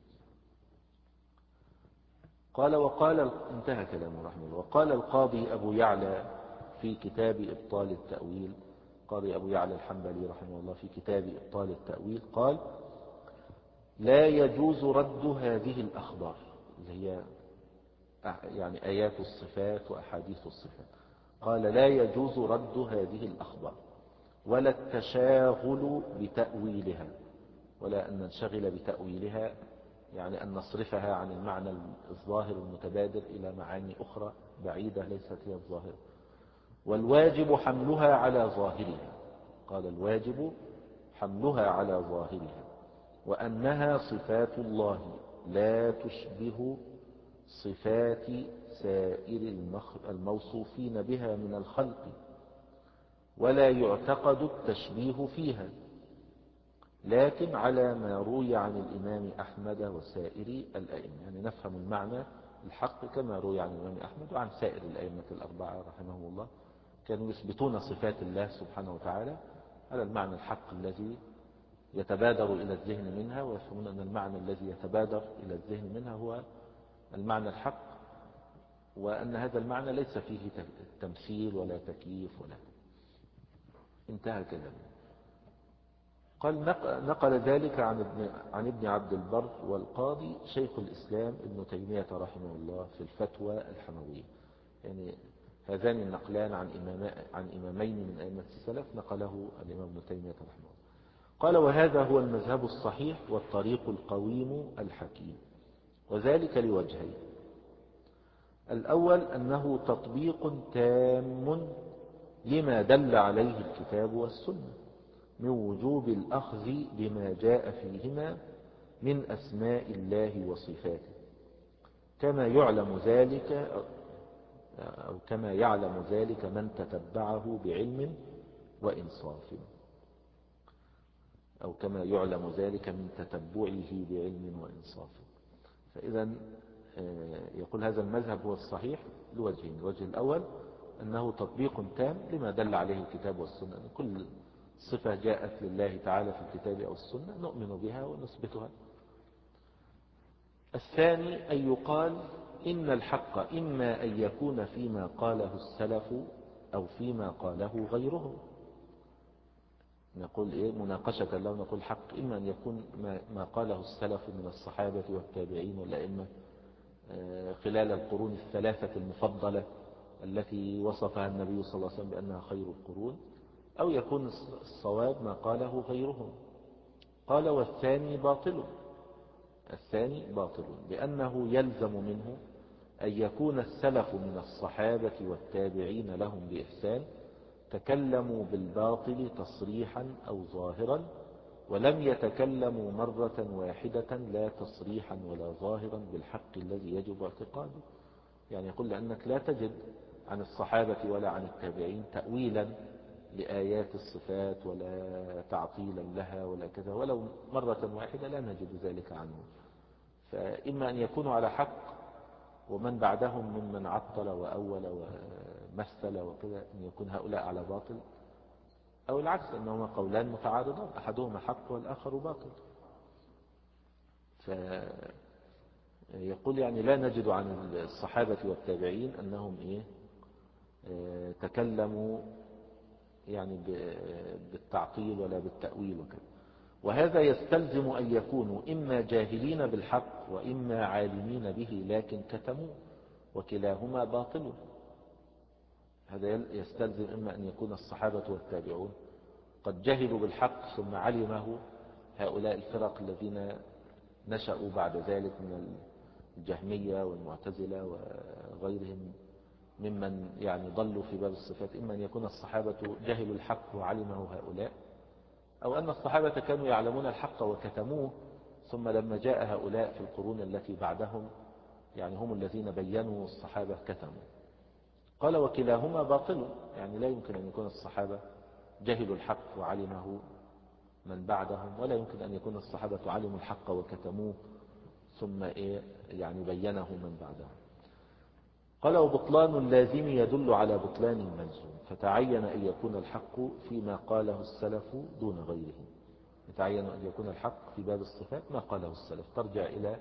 A: قال وقال انتهى كلامه رحمه الله. وقال القاضي أبو يعلى في كتاب إبطال التأويل، قاضي أبو يعلى الحنبلي رحمه الله في كتاب إبطال التأويل قال لا يجوز رد هذه الأخبار اللي هي يعني آيات الصفات وأحاديث الصفات. قال لا يجوز رد هذه الأخبار ولا التشاغل بتأويلها، ولا أن ننشغل بتأويلها، يعني أن نصرفها عن المعنى الظاهر المتبادر إلى معاني أخرى بعيدة ليست هي الظاهر. والواجب حملها على ظاهرها. قال الواجب حملها على ظاهرها، وأنها صفات الله لا تشبه صفات سائر الموصوفين بها من الخلق، ولا يعتقد التشبيه فيها، لكن على ما روي عن الإمام أحمد وسائر الأئمة. يعني نفهم المعنى الحق كما روي عن الإمام أحمد وعن سائر الأئمة الأربعة رحمهم الله، كانوا يثبتون صفات الله سبحانه وتعالى على المعنى الحق الذي يتبادر إلى الذهن منها، ويفهمون أن المعنى الذي يتبادر إلى الذهن منها هو المعنى الحق، وأن هذا المعنى ليس فيه تمثيل ولا تكييف ولا. انتهى كلامه. قال نقل ذلك عن ابن, عن ابن عبد البر والقاضي شيخ الإسلام ابن تيمية رحمه الله في الفتوى الحموية. يعني هذان النقلان عن, إمام عن إمامين من أئمة السلف نقله الإمام ابن تيمية رحمه الله. قال وهذا هو المذهب الصحيح والطريق القويم الحكيم، وذلك لوجهين. الأول أنه تطبيق تام لما دل عليه الكتاب والسنة من وجوب الأخذ بما جاء فيهما من أسماء الله وصفاته، كما يعلم ذلك أو كما يعلم ذلك من تتبعه بعلم وإنصاف، أو كما يعلم ذلك من تتبعه بعلم وإنصاف. فإذا يقول هذا المذهب هو الصحيح لوجهين. الوجه الأول أنه تطبيق تام لما دل عليه الكتاب والسنة، كل صفة جاءت لله تعالى في الكتاب أو السنة نؤمن بها ونثبتها. الثاني أن يقال إن الحق إما أن يكون فيما قاله السلف أو فيما قاله غيرهم. نقول إيه مناقشة لو نقول حق إما أن يكون ما قاله السلف من الصحابة والتابعين والأئمة خلال القرون الثلاثة المفضلة التي وصفها النبي صلى الله عليه وسلم بأنها خير القرون، أو يكون الصواب ما قاله غيرهم. قال والثاني باطل، الثاني باطل لأنه يلزم منه أن يكون السلف من الصحابة والتابعين لهم بإحسان تكلموا بالباطل تصريحا أو ظاهرا، ولم يتكلموا مرة واحدة لا تصريحا ولا ظاهرا بالحق الذي يجب اعتقاده. يعني يقول لأنك لا تجد عن الصحابة ولا عن التابعين تأويلا لآيات الصفات ولا تعطيلا لها ولا كذا، ولو مرة واحدة لا نجد ذلك عنه. فإما أن يكونوا على حق ومن بعدهم ممن عطل وأول ومثل وكذا أن يكون هؤلاء على باطل، أو العكس أنهما قولان متعارضان أحدهما حق والآخر باطل. فيقول يعني لا نجد عن الصحابة والتابعين أنهم إيه تكلموا يعني بالتعطيل ولا بالتأويل وكذا. وهذا يستلزم أن يكونوا إما جاهلين بالحق وإما عالمين به لكن كتموه، وكلاهما باطل. هذا يستلزم إما أن يكون الصحابة والتابعون قد جهلوا بالحق ثم علمه هؤلاء الفرق الذين نشأوا بعد ذلك من الجهمية والمعتزلة وغيرهم ممن يعني ضلوا في باب الصفات. إما أن يكون الصحابة جهلوا الحق وعلمه هؤلاء، أو أن الصحابة كانوا يعلمون الحق وكتموه، ثم لما جاء هؤلاء في القرون التي بعدهم يعني هم الذين بينوا الصحابة كتموا. قال وكلاهما باطل، يعني لا يمكن أن يكون الصحابة جهلوا الحق وعلمه من بعدهم، ولا يمكن أن يكون الصحابة علموا الحق وكتموه ثم إيه يعني بينه من بعدهم. قال وبطلان اللازم يدل على بطلان الملزوم، فتعين أن يكون الحق فيما قاله السلف دون غيره. يتعين أن يكون الحق في باب الصفات ما قاله السلف. ترجع إلى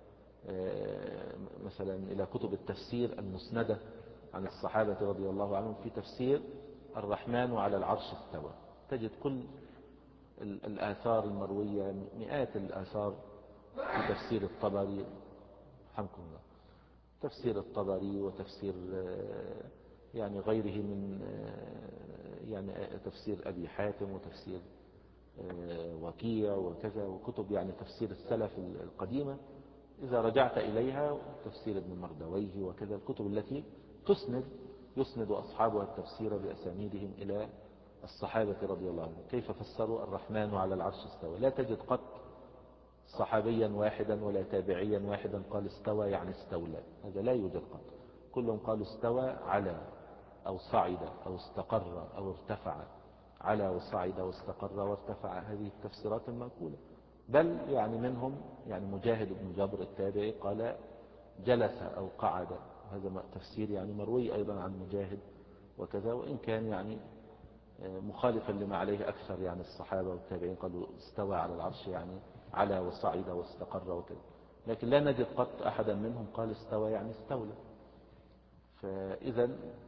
A: مثلا إلى كتب التفسير المسندة عن الصحابة رضي الله عنهم في تفسير الرحمن على العرش استوى، تجد كل الآثار المروية، مئات الآثار في تفسير الطبري رحمكم الله، تفسير الطبري وتفسير يعني غيره من يعني تفسير أبي حاتم وتفسير وكيع وكذا، وكتب يعني تفسير السلف القديمة إذا رجعت إليها، تفسير ابن مردويه وكذا، الكتب التي تسند يسند أصحابها التفسير بأسانيدهم إلى الصحابة رضي الله عنهم كيف فسروا الرحمن على العرش استوى. لا تجد قط صحابيا واحدا ولا تابعيا واحدا قال استوى يعني استولى، هذا لا يوجد قط. كلهم قالوا استوى على أو صعد أو استقر أو ارتفع، على وصعد واستقر وارتفع، هذه التفسيرات المنقولة. بل يعني منهم يعني مجاهد بن جبر التابعي قال جلس أو قعد، هذا تفسير يعني مروي أيضا عن مجاهد وكذا، وإن كان يعني مخالفا لما عليه أكثر يعني الصحابة والتابعين، قالوا استوى على العرش يعني على وصعد واستقر وكذا، لكن لا نجد قط أحدا منهم قال استوى يعني استولى. فإذا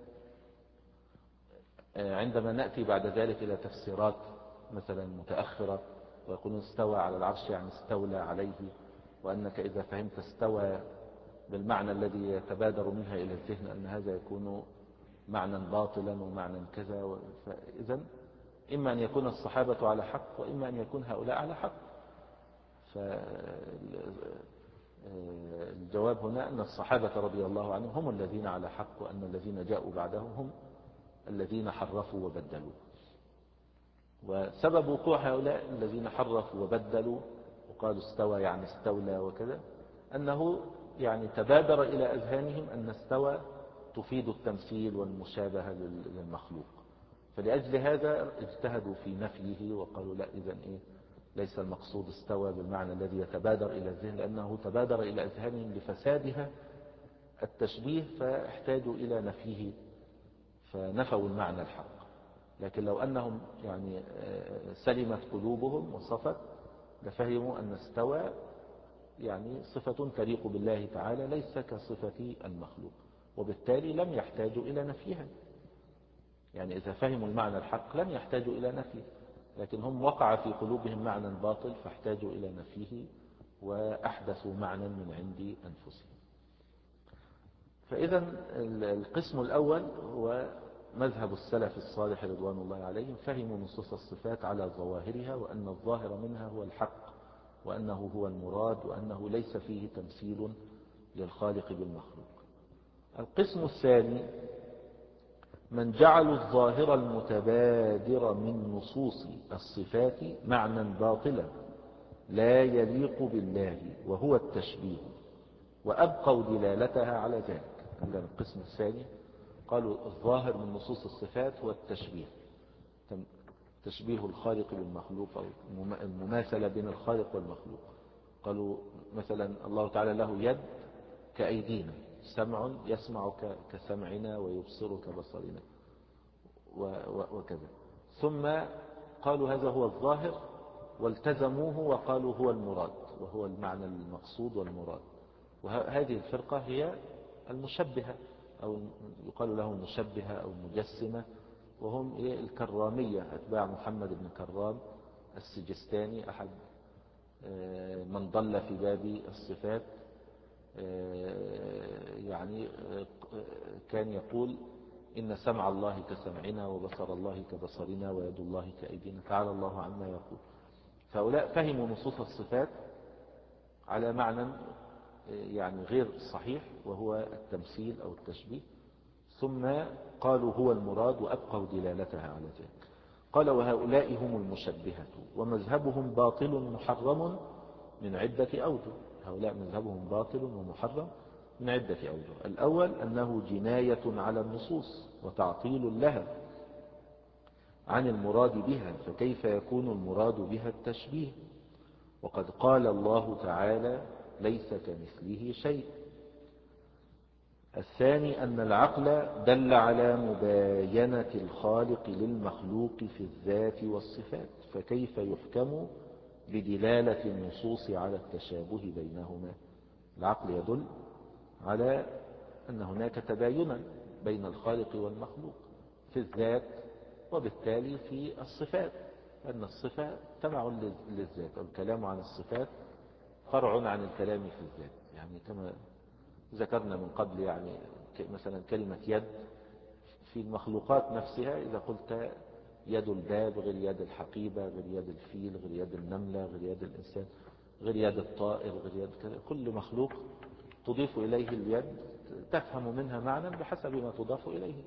A: عندما نأتي بعد ذلك إلى تفسيرات مثلا متأخرة ويقولون استوى على العرش يعني استولى عليه، وأنك إذا فهمت استوى بالمعنى الذي يتبادر منها إلى الذهن أن هذا يكون معنى باطلا ومعنى كذا، فإذا إما أن يكون الصحابة على حق وإما أن يكون هؤلاء على حق. فالجواب هنا أن الصحابة رضي الله عنهم هم الذين على حق، وأن الذين جاءوا بعدهم هم الذين حرفوا وبدلوا. وسبب وقوع هؤلاء الذين حرفوا وبدلوا وقالوا استوى يعني استولى وكذا، أنه يعني تبادر إلى أذهانهم أن استوى تفيد التمثيل والمشابهة للمخلوق، فلأجل هذا اجتهدوا في نفيه وقالوا لا، إذن إيه ليس المقصود استوى بالمعنى الذي يتبادر إلى الذهن، لأنه تبادر إلى أذهانهم لفسادها التشبيه فاحتاجوا إلى نفيه فنفوا المعنى الحق. لكن لو أنهم يعني سلمت قلوبهم وصفت لفهموا أن استوى يعني صفة تليق بالله تعالى ليس كصفة المخلوق، وبالتالي لم يحتاجوا إلى نفيها. يعني إذا فهموا المعنى الحق لم يحتاجوا إلى نفيه، لكن هم وقع في قلوبهم معنى باطل فاحتاجوا إلى نفيه وأحدثوا معنى من عند أنفسهم. فإذا القسم الأول هو مذهب السلف الصالح رضوان الله عليهم، فهموا نصوص الصفات على ظواهرها، وأن الظاهر منها هو الحق، وأنه هو المراد، وأنه ليس فيه تمثيل للخالق بالمخلوق. القسم الثاني من جعلوا الظاهر المتبادر من نصوص الصفات معنى باطلا لا يليق بالله وهو التشبيه، وأبقوا دلالتها على ذلك. عندنا القسم الثاني قالوا الظاهر من نصوص الصفات هو التشبيه، تشبيه الخالق بالمخلوق أو المماثلة بين الخالق والمخلوق. قالوا مثلا الله تعالى له يد كأيدينا، سمع يسمع كسمعنا ويبصر كبصرنا وكذا. ثم قالوا هذا هو الظاهر والتزموه وقالوا هو المراد وهو المعنى المقصود والمراد. وهذه الفرقة هي المشبهة، أو يقال لهم المشبهة أو المجسمة، وهم الكرامية أتباع محمد بن كرام السجستاني، أحد من ضل في باب الصفات. يعني كان يقول إن سمع الله كسمعنا وبصر الله كبصرنا ويد الله كأيدينا، تعالى الله عما يقول. فهؤلاء فهموا نصوص الصفات على معنى يعني غير صحيح وهو التمثيل أو التشبيه، ثم قالوا هو المراد وأبقوا دلالتها على ذلك. قال وهؤلاء هم المشبهة ومذهبهم باطل محرم من عدة أوجه. هؤلاء مذهبهم باطل ومحرم من عدة أوجه. الأول أنه جناية على النصوص وتعطيل لها عن المراد بها، فكيف يكون المراد بها التشبيه وقد قال الله تعالى ليس كمثله شيء. الثاني أن العقل دل على مباينة الخالق للمخلوق في الذات والصفات، فكيف يحكم بدلالة النصوص على التشابه بينهما. العقل يدل على أن هناك تباينا بين الخالق والمخلوق في الذات وبالتالي في الصفات، أن الصفة تبع للذات، والكلام عن الصفات فرع عن الكلام في الذات. يعني كما ذكرنا من قبل، يعني مثلا كلمة يد في المخلوقات نفسها، إذا قلت يد الباب غير يد الحقيبة، غير يد الفيل، غير يد النملة، غير يد الإنسان، غير يد الطائر، غير يد كذا. كل مخلوق تضيف إليه اليد تفهم منها معنى بحسب ما تضاف إليه،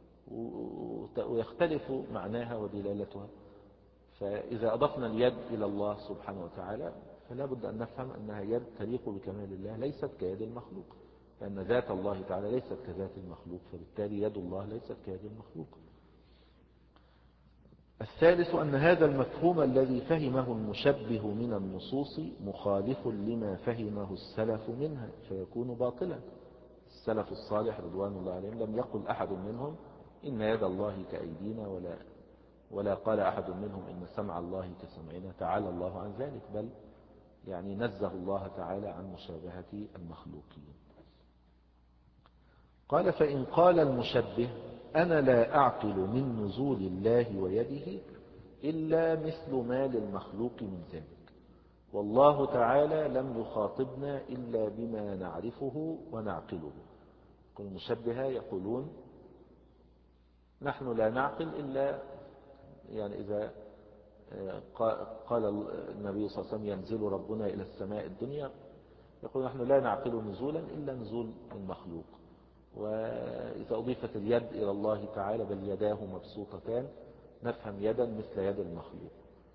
A: ويختلف معناها ودلالتها. فإذا أضفنا اليد إلى الله سبحانه وتعالى فلا بد أن نفهم أنها يد تليق بكمال الله ليست كيد المخلوق، لأن ذات الله تعالى ليست كذات المخلوق، فبالتالي يد الله ليست كيد المخلوق. الثالث أن هذا المفهوم الذي فهمه المشبه من النصوص مخالف لما فهمه السلف منها فيكون باطلا. السلف الصالح رضوان الله عليهم لم يقل أحد منهم إن يد الله كأيدينا، ولا ولا قال أحد منهم إن سمع الله كسمعنا، تعالى الله عن ذلك، بل يعني نزه الله تعالى عن مشابهة المخلوقين. قال فإن قال المشبه أنا لا أعقل من نزول الله ويده إلا مثل ما للمخلوق من ذلك، والله تعالى لم يخاطبنا إلا بما نعرفه ونعقله. المشبهة يقولون نحن لا نعقل إلا يعني إذا قال النبي صلى الله عليه وسلم ينزل ربنا إلى السماء الدنيا، يقول نحن لا نعقل نزولا إلا نزول المخلوق. وإذا أضيفت اليد إلى الله تعالى بل يداه مبسوطتان، نفهم يدا مثل يد المخلوق.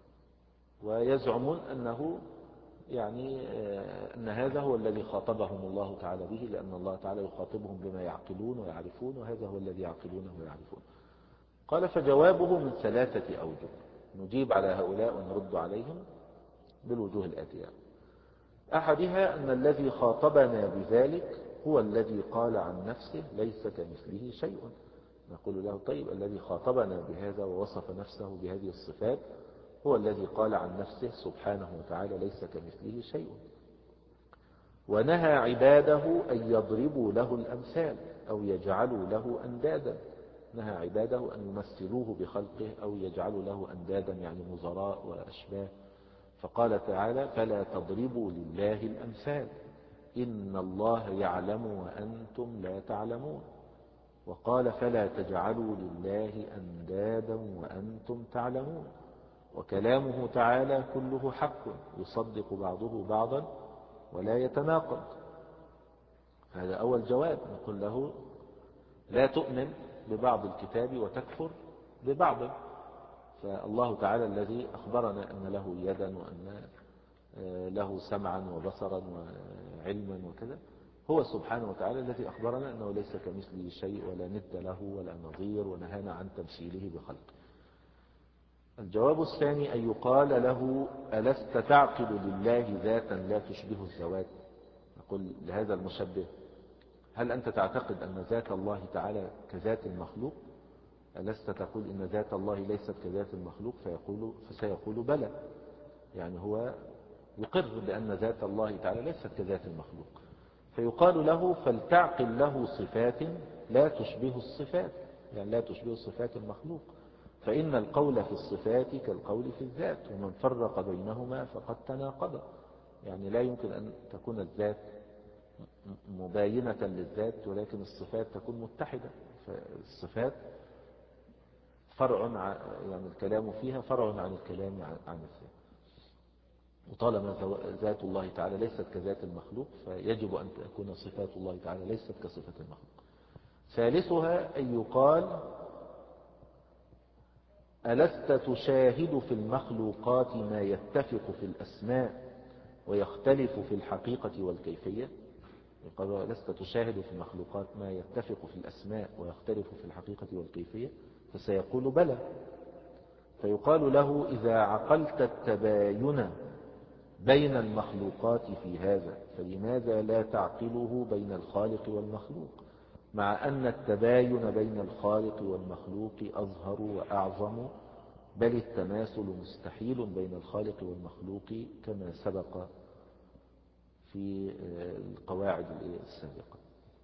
A: ويزعمون أنه يعني أن هذا هو الذي خاطبهم الله تعالى به، لأن الله تعالى يخاطبهم بما يعقلون ويعرفون، وهذا هو الذي يعقلونه ويعرفون. قال فجوابه من ثلاثة أوجه، نجيب على هؤلاء ونرد عليهم بالوجوه الآتية. أحدها أن الذي خاطبنا بذلك هو الذي قال عن نفسه ليس كمثله شيء. نقول له طيب الذي خاطبنا بهذا ووصف نفسه بهذه الصفات هو الذي قال عن نفسه سبحانه وتعالى ليس كمثله شيء، ونهى عباده أن يضربوا له الأمثال أو يجعلوا له أندادا. نهى عباده أن يمثلوه بخلقه أو يجعلوا له أندادا يعني مزراء وأشباه. فقال تعالى فلا تضربوا لله الأمثال إن الله يعلم وأنتم لا تعلمون. وقال فلا تجعلوا لله أندادا وأنتم تعلمون. وكلامه تعالى كله حق يصدق بعضه بعضا ولا يتناقض. هذا أول جواب، نقول له لا تؤمن ببعض الكتاب وتكفر ببعض. فالله تعالى الذي أخبرنا أن له يدا وأن له سمعا وبصرا وعلما وكذا، هو سبحانه وتعالى الذي أخبرنا أنه ليس كمثله شيء ولا ند له ولا نظير، ونهانا عن تمثيله بخلقه. الجواب الثاني أن يقال له ألست تعقد لله ذاتا لا تشبه الذوات. نقول لهذا المشبه هل أنت تعتقد أن ذات الله تعالى كذات المخلوق؟ ألست تقول إن ذات الله ليست كذات المخلوق؟ فيقول فسيقول بلى، يعني هو يقر بأن ذات الله تعالى ليست كذات المخلوق. فيقال له فلتعقل له صفات لا تشبه الصفات، يعني لا تشبه صفات المخلوق، فإن القول في الصفات كالقول في الذات، ومن فرق بينهما فقد تناقض. يعني لا يمكن أن تكون الذات مباينة للذات ولكن الصفات تكون متحدة. فالصفات فرع عن يعني الكلام فيها فرع عن الكلام عن الذات، وطالما ذات الله تعالى ليست كذات المخلوق فيجب أن تكون صفات الله تعالى ليست كصفة المخلوق. ثالثها أن يقال ألست تشاهد في المخلوقات ما يتفق في الأسماء ويختلف في الحقيقة والكيفية؟ يقال ألست تشاهد في المخلوقات ما يتفق في الأسماء ويختلف في الحقيقة والكيفية؟ فسيقول بلى. فيقال له إذا عقلت التباين بين المخلوقات في هذا فلماذا لا تعقله بين الخالق والمخلوق، مع أن التباين بين الخالق والمخلوق أظهر وأعظم، بل التماثل مستحيل بين الخالق والمخلوق كما سبق في القواعد السابقة.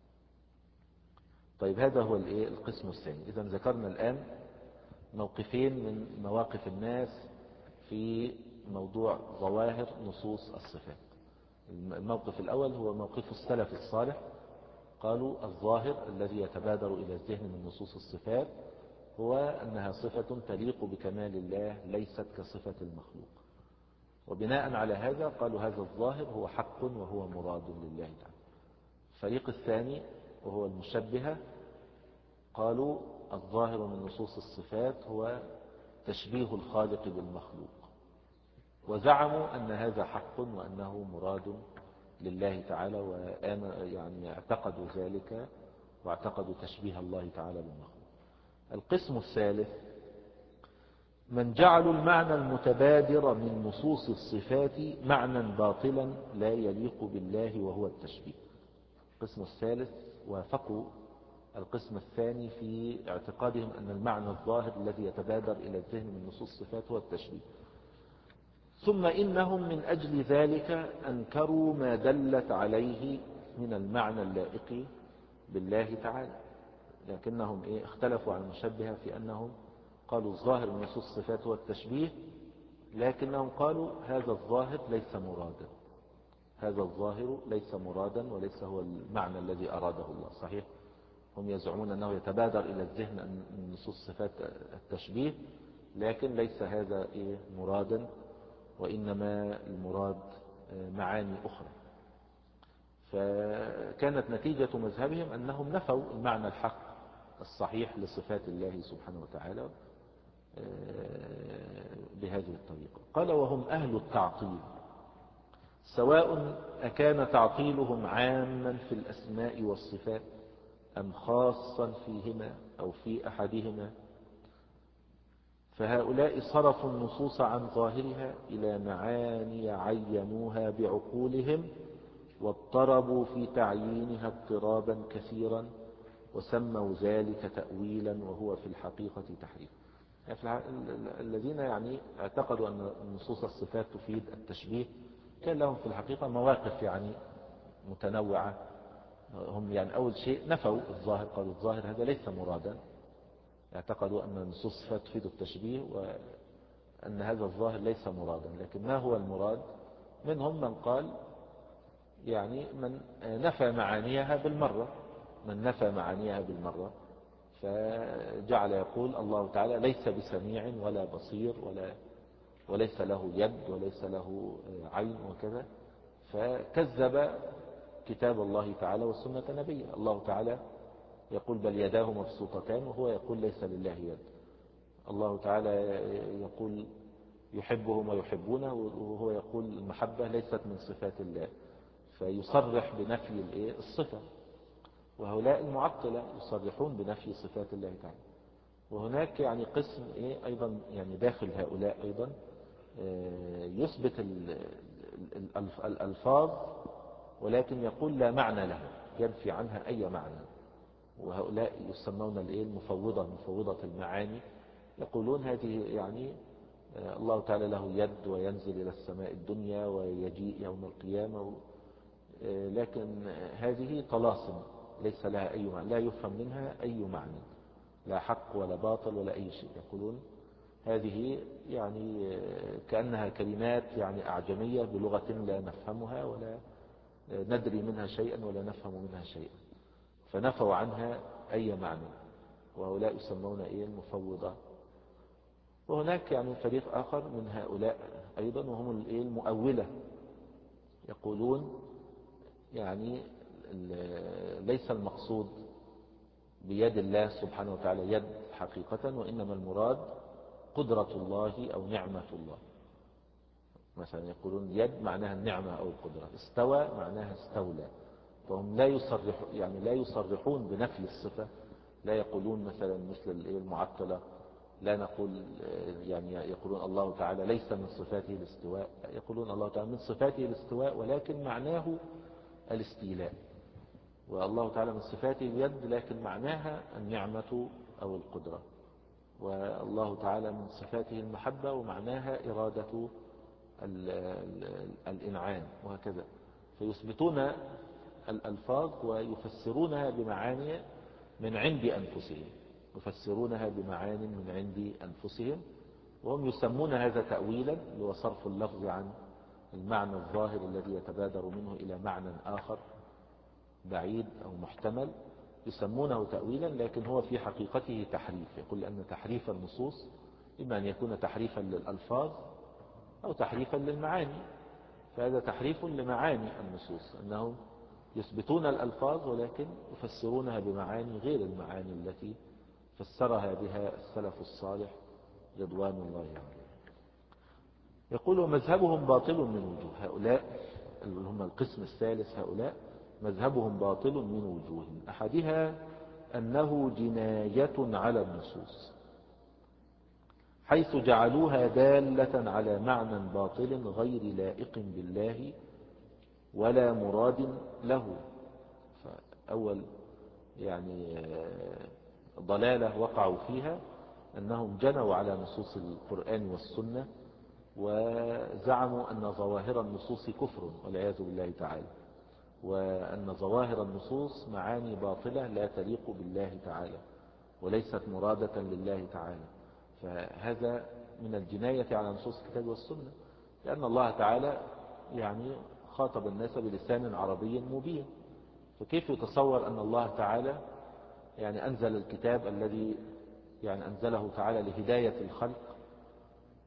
A: طيب هذا هو القسم الثاني. إذا ذكرنا الآن موقفين من مواقف الناس في موضوع ظواهر نصوص الصفات. الموقف الأول هو موقف السلف الصالح، قالوا الظاهر الذي يتبادر إلى الذهن من نصوص الصفات هو أنها صفة تليق بكمال الله ليست كصفة المخلوق، وبناء على هذا قالوا هذا الظاهر هو حق وهو مراد لله تعالى. الفريق الثاني وهو المشبهة قالوا الظاهر من نصوص الصفات هو تشبيه الخالق بالمخلوق، وزعموا أن هذا حق وأنه مراد لله تعالى، ويعني اعتقدوا ذلك واعتقدوا تشبيه الله تعالى بالمخلوق. القسم الثالث من جعلوا المعنى المتبادر من نصوص الصفات معنى باطلا لا يليق بالله وهو التشبيه. القسم الثالث وافقوا القسم الثاني في اعتقادهم أن المعنى الظاهر الذي يتبادر إلى الذهن من نصوص الصفات هو التشبيه. ثم إنهم من أجل ذلك أنكروا ما دلت عليه من المعنى اللائق بالله تعالى، لكنهم إيه اختلفوا عن المشبهة في أنهم قالوا الظاهر من نصوص الصفات هو التشبيه، لكنهم قالوا هذا الظاهر ليس مرادا، هذا الظاهر ليس مرادا وليس هو المعنى الذي أراده الله. صحيح هم يزعمون أنه يتبادر إلى الذهن من نصوص صفات التشبيه، لكن ليس هذا إيه مرادا، وإنما المراد معاني أخرى. فكانت نتيجة مذهبهم أنهم نفوا المعنى الحق الصحيح لصفات الله سبحانه وتعالى بهذه الطريقة. قال وهم أهل التعطيل، سواء أكان تعطيلهم عاما في الأسماء والصفات أم خاصا فيهما أو في أحدهما، فهؤلاء صرفوا النصوص عن ظاهرها إلى معاني عينوها بعقولهم، واضطربوا في تعيينها اضطرابا كثيرا، وسموا ذلك تأويلا وهو في الحقيقة تحريف. يعني الذين يعني اعتقدوا أن نصوص الصفات تفيد التشبيه كان لهم في الحقيقة مواقف يعني متنوعة. هم يعني أول شيء نفوا الظاهر، قالوا الظاهر هذا ليس مرادا، اعتقدوا أن نصوص الصفات تفيد التشبيه وأن هذا الظاهر ليس مرادا. لكن ما هو المراد؟ منهم من قال يعني من نفى معانيها بالمرة، من نفى معانيها بالمرة فجعل يقول الله تعالى ليس بسميع ولا بصير ولا وليس له يد وليس له عين وكذا، فكذب كتاب الله تعالى والسنة نبيه. الله تعالى يقول بل يداه مبسوطتان، وهو يقول ليس لله يد. الله تعالى يقول يحبهم ويحبونه، وهو يقول المحبة ليست من صفات الله، فيصرح بنفي الصفة. وهؤلاء المعطلة يصرحون بنفي صفات الله تعالى. وهناك يعني قسم إيه أيضا يعني داخل هؤلاء أيضا يثبت الألفاظ ولكن يقول لا معنى لها، ينفي عنها أي معنى. وهؤلاء يسمون المفوضة، مفوضة المعاني، يقولون هذه يعني الله تعالى له يد وينزل إلى السماء الدنيا ويجيء يوم القيامة، لكن هذه طلاسم ليس لها أي معنى، لا يفهم منها أي معنى، لا حق ولا باطل ولا أي شيء. يقولون هذه يعني كأنها كلمات يعني أعجمية بلغة لا نفهمها ولا ندري منها شيئا ولا نفهم منها شيئا، فنفوا عنها أي معنى. وهؤلاء يسمون إيه المفوضة. وهناك يعني فريق آخر من هؤلاء أيضا وهم المؤولة، يقولون يعني ليس المقصود بيد الله سبحانه وتعالى يد حقيقة، وإنما المراد قدرة الله أو نعمة الله. مثلا يقولون يد معناها النعمة أو القدرة، استوى معناها استولى. فهم لا يصرح يعني لا يصرحون بنفي الصفة، لا يقولون مثلا مثل المعطلة لا نقول يعني يقولون الله تعالى ليس من صفاته الاستواء، يقولون الله تعالى من صفاته الاستواء ولكن معناه الاستيلاء. والله تعالى من صفاته اليد لكن معناها النعمة أو القدرة. والله تعالى من صفاته المحبة ومعناها إرادة الإنعام، وهكذا. فيثبتون الألفاظ ويفسرونها بمعاني من عند أنفسهم، يفسرونها بمعاني من عند أنفسهم، وهم يسمون هذا تأويلا، هو صرف اللفظ عن المعنى الظاهر الذي يتبادر منه إلى معنى آخر بعيد أو محتمل، يسمونه تأويلا، لكن هو في حقيقته تحريف. يقول أن تحريف النصوص إما أن يكون تحريفا للألفاظ أو تحريفا للمعاني. فهذا تحريف لمعاني النصوص، أنهم يثبتون الألفاظ ولكن يفسرونها بمعاني غير المعاني التي فسرها بها السلف الصالح رضوان الله عليهم. يقول ومذهبهم باطل من وجوه. هؤلاء اللي هم القسم الثالث، هؤلاء مذهبهم باطل من وجوه، أحدها أنه جناية على النصوص، حيث جعلوها دالة على معنى باطل غير لائق بالله ولا مراد له. فأول يعني ضلالة وقعوا فيها أنهم جنوا على نصوص القرآن والسنة وزعموا أن ظواهر النصوص كفر والعياذ بالله تعالى، وأن ظواهر النصوص معاني باطلة لا تليق بالله تعالى وليست مرادة لله تعالى. فهذا من الجناية على نصوص الكتاب والسنة، لأن الله تعالى يعني خاطب الناس بلسان عربي مبين، فكيف يتصور أن الله تعالى يعني أنزل الكتاب الذي يعني أنزله تعالى لهداية الخلق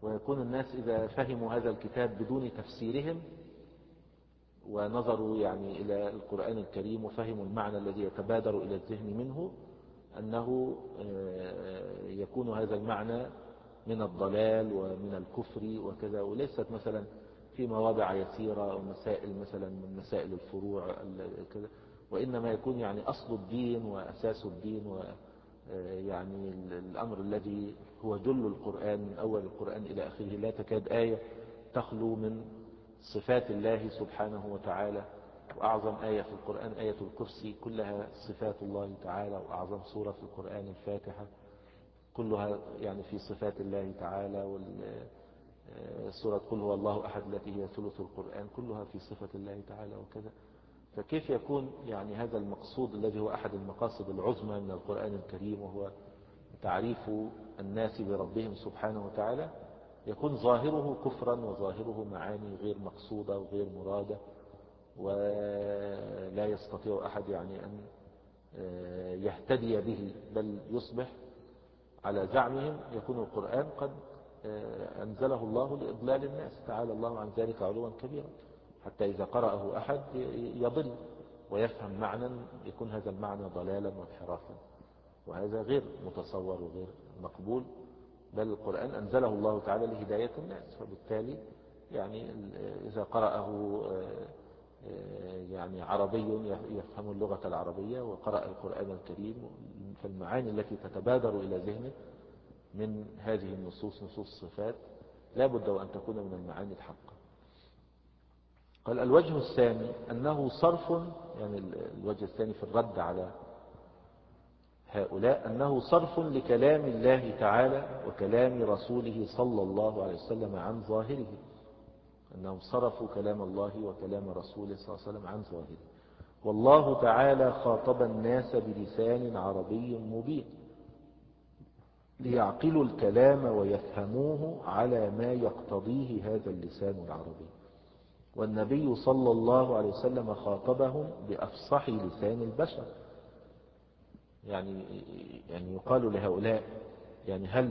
A: ويكون الناس إذا فهموا هذا الكتاب بدون تفسيرهم ونظروا يعني إلى القرآن الكريم وفهموا المعنى الذي يتبادر إلى الذهن منه، أنه يكون هذا المعنى من الضلال ومن الكفر وكذا، وليست مثلا في مواضع يسيرة أو مسائل مثلا من مسائل الفروع كذا، وإنما يكون يعني أصل الدين وأساس الدين، ويعني الأمر الذي هو جل القرآن من أول القرآن إلى آخره. لا تكاد آية تخلو من صفات الله سبحانه وتعالى، وأعظم آية في القرآن آية الكرسي كلها صفات الله تعالى، وأعظم سورة في القرآن الفاتحة كلها يعني في صفات الله تعالى، والسورة قل هو الله أحد التي هي ثلث القرآن كلها في صفة الله تعالى وكذا. فكيف يكون يعني هذا المقصود الذي هو أحد المقاصد العظمى من القرآن الكريم، وهو تعريف الناس بربهم سبحانه وتعالى، يكون ظاهره كفرا وظاهره معاني غير مقصودة وغير مرادة، ولا يستطيع أحد يعني أن يهتدي به، بل يصبح على زعمهم يكون القرآن قد أنزله الله لإضلال الناس، تعالى الله عن ذلك علوا كبيرا، حتى إذا قرأه أحد يضل ويفهم معنى يكون هذا المعنى ضلالا وانحرافا، وهذا غير متصور وغير مقبول. بل القرآن أنزله الله تعالى لهداية الناس، فبالتالي يعني إذا قرأه يعني عربي يفهم اللغة العربية وقرأ القرآن الكريم، فالمعاني التي تتبادر إلى ذهنه من هذه النصوص نصوص الصفات لا بد وأن تكون من المعاني الحقة. قال الوجه الثاني أنه صرف، يعني الوجه الثاني في الرد على هؤلاء، أنه صرف لكلام الله تعالى وكلام رسوله صلى الله عليه وسلم عن ظاهره، أنهم صرفوا كلام الله وكلام رسوله صلى الله عليه وسلم عن ظاهره. والله تعالى خاطب الناس بلسان عربي مبين ليعقلوا الكلام ويفهموه على ما يقتضيه هذا اللسان العربي، والنبي صلى الله عليه وسلم خاطبهم بأفصح لسان البشر. يعني يعني يقال لهؤلاء يعني هل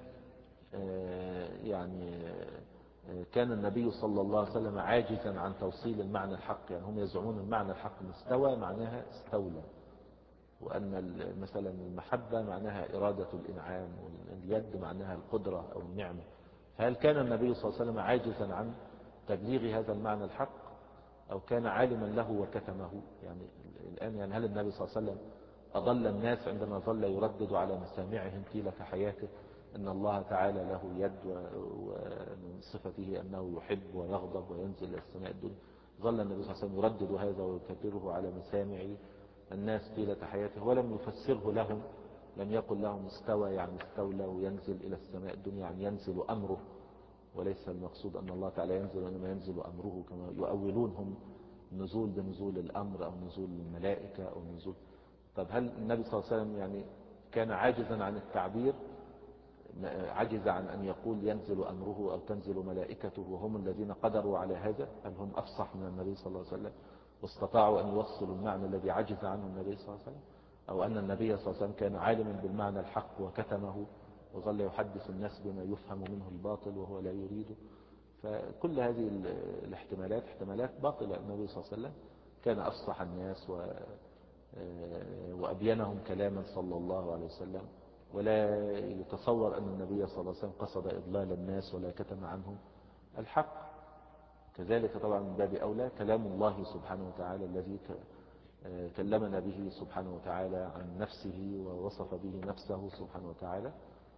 A: يعني كان النبي صلى الله عليه وسلم عاجزا عن توصيل المعنى الحق؟ يعني هم يزعمون المعنى الحق استوى معناها استولى، وأن مثلا المحبة معناها إرادة الإنعام، واليد معناها القدرة أو النعمة. فهل كان النبي صلى الله عليه وسلم عاجزا عن تبليغ هذا المعنى الحق، أو كان عالما له وكتمه؟ يعني الآن يعني هل النبي صلى الله عليه وسلم أضل الناس عندما ظل يردد على مسامعهم طيلة حياته أن الله تعالى له يد، ومن صفته أنه يحب ويغضب وينزل إلى السماء الدنيا؟ ظل النبي صلى الله عليه وسلم يردد هذا ويكرره على مسامع الناس طيلة حياته، ولم يفسره لهم، لم يقل لهم استوى يعني استولى وينزل إلى السماء الدنيا يعني ينزل أمره، وليس المقصود أن الله تعالى ينزل وإنما ينزل أمره، كما يؤولونهم نزول بنزول الأمر أو نزول الملائكة أو نزول. طب هل النبي صلى الله عليه وسلم يعني كان عاجزا عن التعبير، عجز عن أن يقول ينزل أمره أو تنزل ملائكته وهم الذين قدروا على هذا؟ هل هم أفصح من النبي صلى الله عليه وسلم واستطاعوا أن يوصلوا المعنى الذي عجز عنه النبي صلى الله عليه وسلم؟ أو أن النبي صلى الله عليه وسلم كان عالما بالمعنى الحق وكتمه وظل يحدث الناس بما يفهم منه الباطل وهو لا يريده؟ فكل هذه الاحتمالات احتمالات باطلة. النبي صلى الله عليه وسلم كان أفصح الناس و وأبينهم كلاما صلى الله عليه وسلم، ولا يتصور أن النبي صلى الله عليه وسلم قصد إضلال الناس ولا كتم عنهم الحق. كذلك طبعا من باب أولى كلام الله سبحانه وتعالى الذي كلمنا به سبحانه وتعالى عن نفسه ووصف به نفسه سبحانه وتعالى،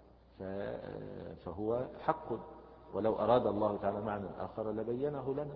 A: فهو حق، ولو أراد الله تعالى معنى آخر لبينه لنا.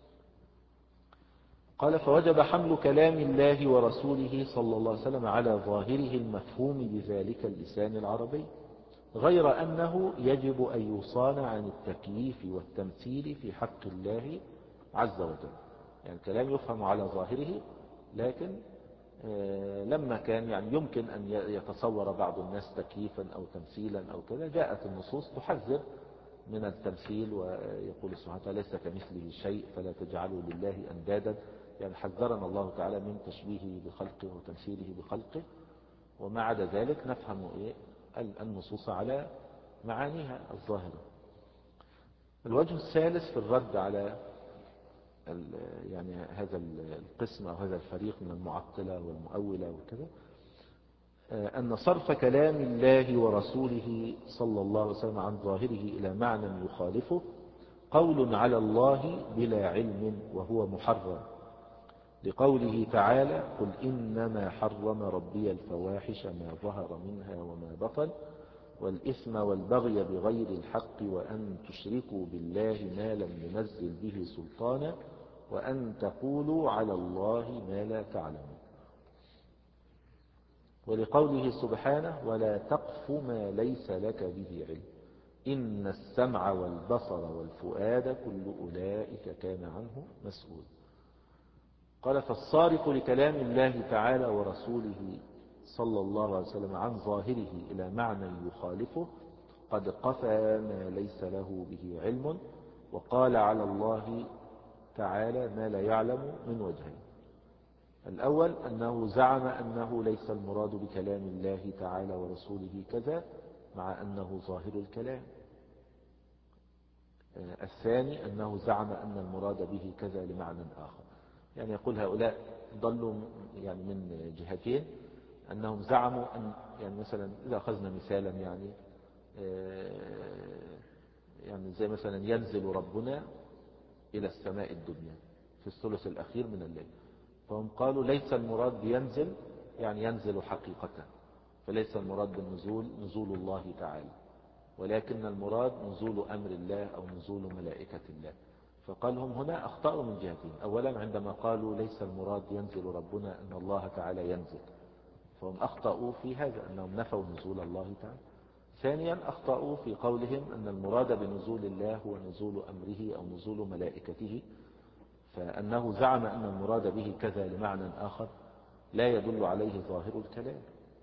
A: قال فوجب حمل كلام الله ورسوله صلى الله عليه وسلم على ظاهره المفهوم بذلك اللسان العربي، غير أنه يجب أن يصان عن التكييف والتمثيل في حق الله عز وجل. يعني الكلام يفهم على ظاهره، لكن لما كان يعني يمكن أن يتصور بعض الناس تكييفا أو تمثيلا أو كذا، جاءت النصوص تحذر من التمثيل، ويقول سبحانه وتعالى ليس كمثله شيء فلا تجعلوا لله أندادا. يعني حذرنا الله تعالى من تشبيهه بخلقه وتمثيله بخلقه، وما عدا ذلك نفهم إيه النصوص على معانيها الظاهرة. الوجه الثالث في الرد على يعني هذا القسم أو هذا الفريق من المعطلة والمؤولة وكذا، أن صرف كلام الله ورسوله صلى الله عليه وسلم عن ظاهره إلى معنى يخالفه قول على الله بلا علم وهو محرم، لقوله تعالى: قل إنما حرم ربي الفواحش ما ظهر منها وما بطن والإثم والبغي بغير الحق وأن تشركوا بالله ما لم ينزل به سلطانا وأن تقولوا على الله ما لا تعلمون. ولقوله سبحانه: ولا تقف ما ليس لك به علم إن السمع والبصر والفؤاد كل أولئك كان عنه مسؤول. قال: فالصارف لكلام الله تعالى ورسوله صلى الله عليه وسلم عن ظاهره إلى معنى يخالفه قد قفى ما ليس له به علم وقال على الله تعالى ما لا يعلم من وجهين. الأول أنه زعم أنه ليس المراد بكلام الله تعالى ورسوله كذا مع أنه ظاهر الكلام. الثاني أنه زعم أن المراد به كذا لمعنى آخر. يعني يقول هؤلاء ضلوا يعني من جهتين، أنهم زعموا أن يعني مثلا إذا أخذنا مثالا يعني يعني زي مثلا ينزل ربنا إلى السماء الدنيا في الثلث الأخير من الليل، فهم قالوا ليس المراد بينزل يعني ينزل حقيقة، فليس المراد بالنزول نزول الله تعالى، ولكن المراد نزول أمر الله أو نزول ملائكة الله. فقال هم هنا أخطأوا من جهتين. أولا عندما قالوا ليس المراد ينزل ربنا أن الله تعالى ينزل، فهم أخطأوا في هذا أنهم نفوا نزول الله تعالى. ثانيا أخطأوا في قولهم أن المراد بنزول الله هو نزول أمره أو نزول ملائكته، فأنه زعم أن المراد به كذا لمعنى آخر لا يدل عليه ظاهر الكلام.